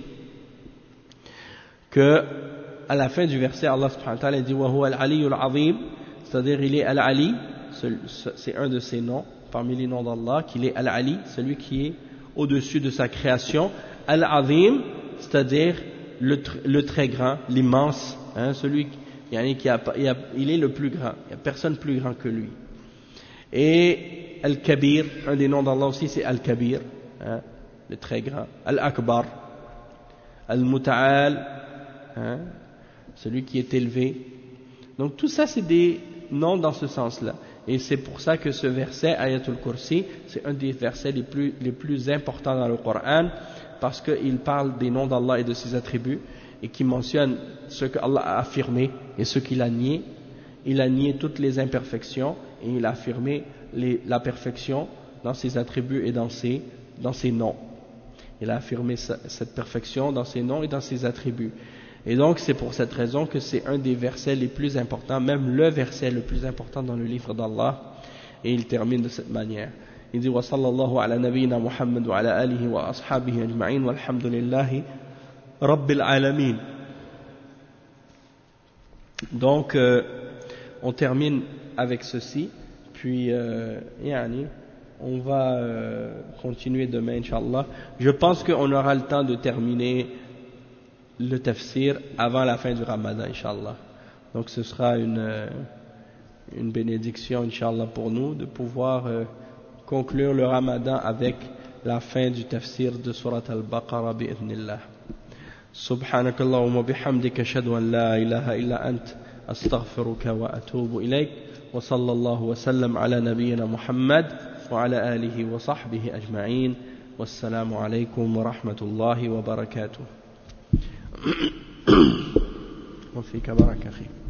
que à la fin du verset Allah subhanahu wa ta'ala dit wa huwa al-ali al-azim, c'est-à-dire il est al-ali, c'est un de ses noms parmi les noms d'Allah, qu'il est al-ali, celui qui est au-dessus de sa création, al-azim, c'est-à-dire le, le très grand, l'immense, hein, celui qui, qui a, il, a, il est le plus grand, il n'y a personne plus grand que lui. Et al-kabir, un des noms d'Allah aussi c'est al-kabir, hein, le très grand, al-akbar, al-muta'al, hein, celui qui est élevé. Donc tout ça c'est des noms dans ce sens-là. Et c'est pour ça que ce verset, Ayatul Kursi, c'est un des versets les plus, les plus importants dans le Coran, parce qu'il parle des noms d'Allah et de ses attributs, et qui mentionne ce qu'Allah a affirmé et ce qu'il a nié. Il a nié toutes les imperfections, et il a affirmé les, la perfection dans ses attributs et dans ses, dans ses noms. Il a affirmé sa, cette perfection dans ses noms et dans ses attributs. Et donc c'est pour cette raison que c'est un des versets les plus importants, même le verset le plus important dans le livre d'Allah. Et il termine de cette manière. Il dit wa sallallahu ala nabiyyina Muhammad wa ala alihi wa ashabihi ajma'in walhamdulillahi rabbil alamin. Donc euh, on termine avec ceci, puis euh, yani, on va euh, continuer demain Inch'Allah. Je pense qu'on aura le temps de terminer le tafsir avant la fin du Ramadan, Inch'Allah. Donc ce sera une, une bénédiction, Inch'Allah, pour nous, de pouvoir euh, conclure le Ramadan avec la fin du tafsir de Surat Al-Baqarah, bi'idhnillah. Subhanakallahumma bihamdika ashhadu an la ilaha illa ant, astaghfiruka wa atubu ilayk, wa sallallahu wa sallam ala nabiyyina Muhammad, wa ala alihi wa sahbihi ajma'in, wassalamu alaykum wa rahmatullahi wa barakatuh. وفيك بارك أخي.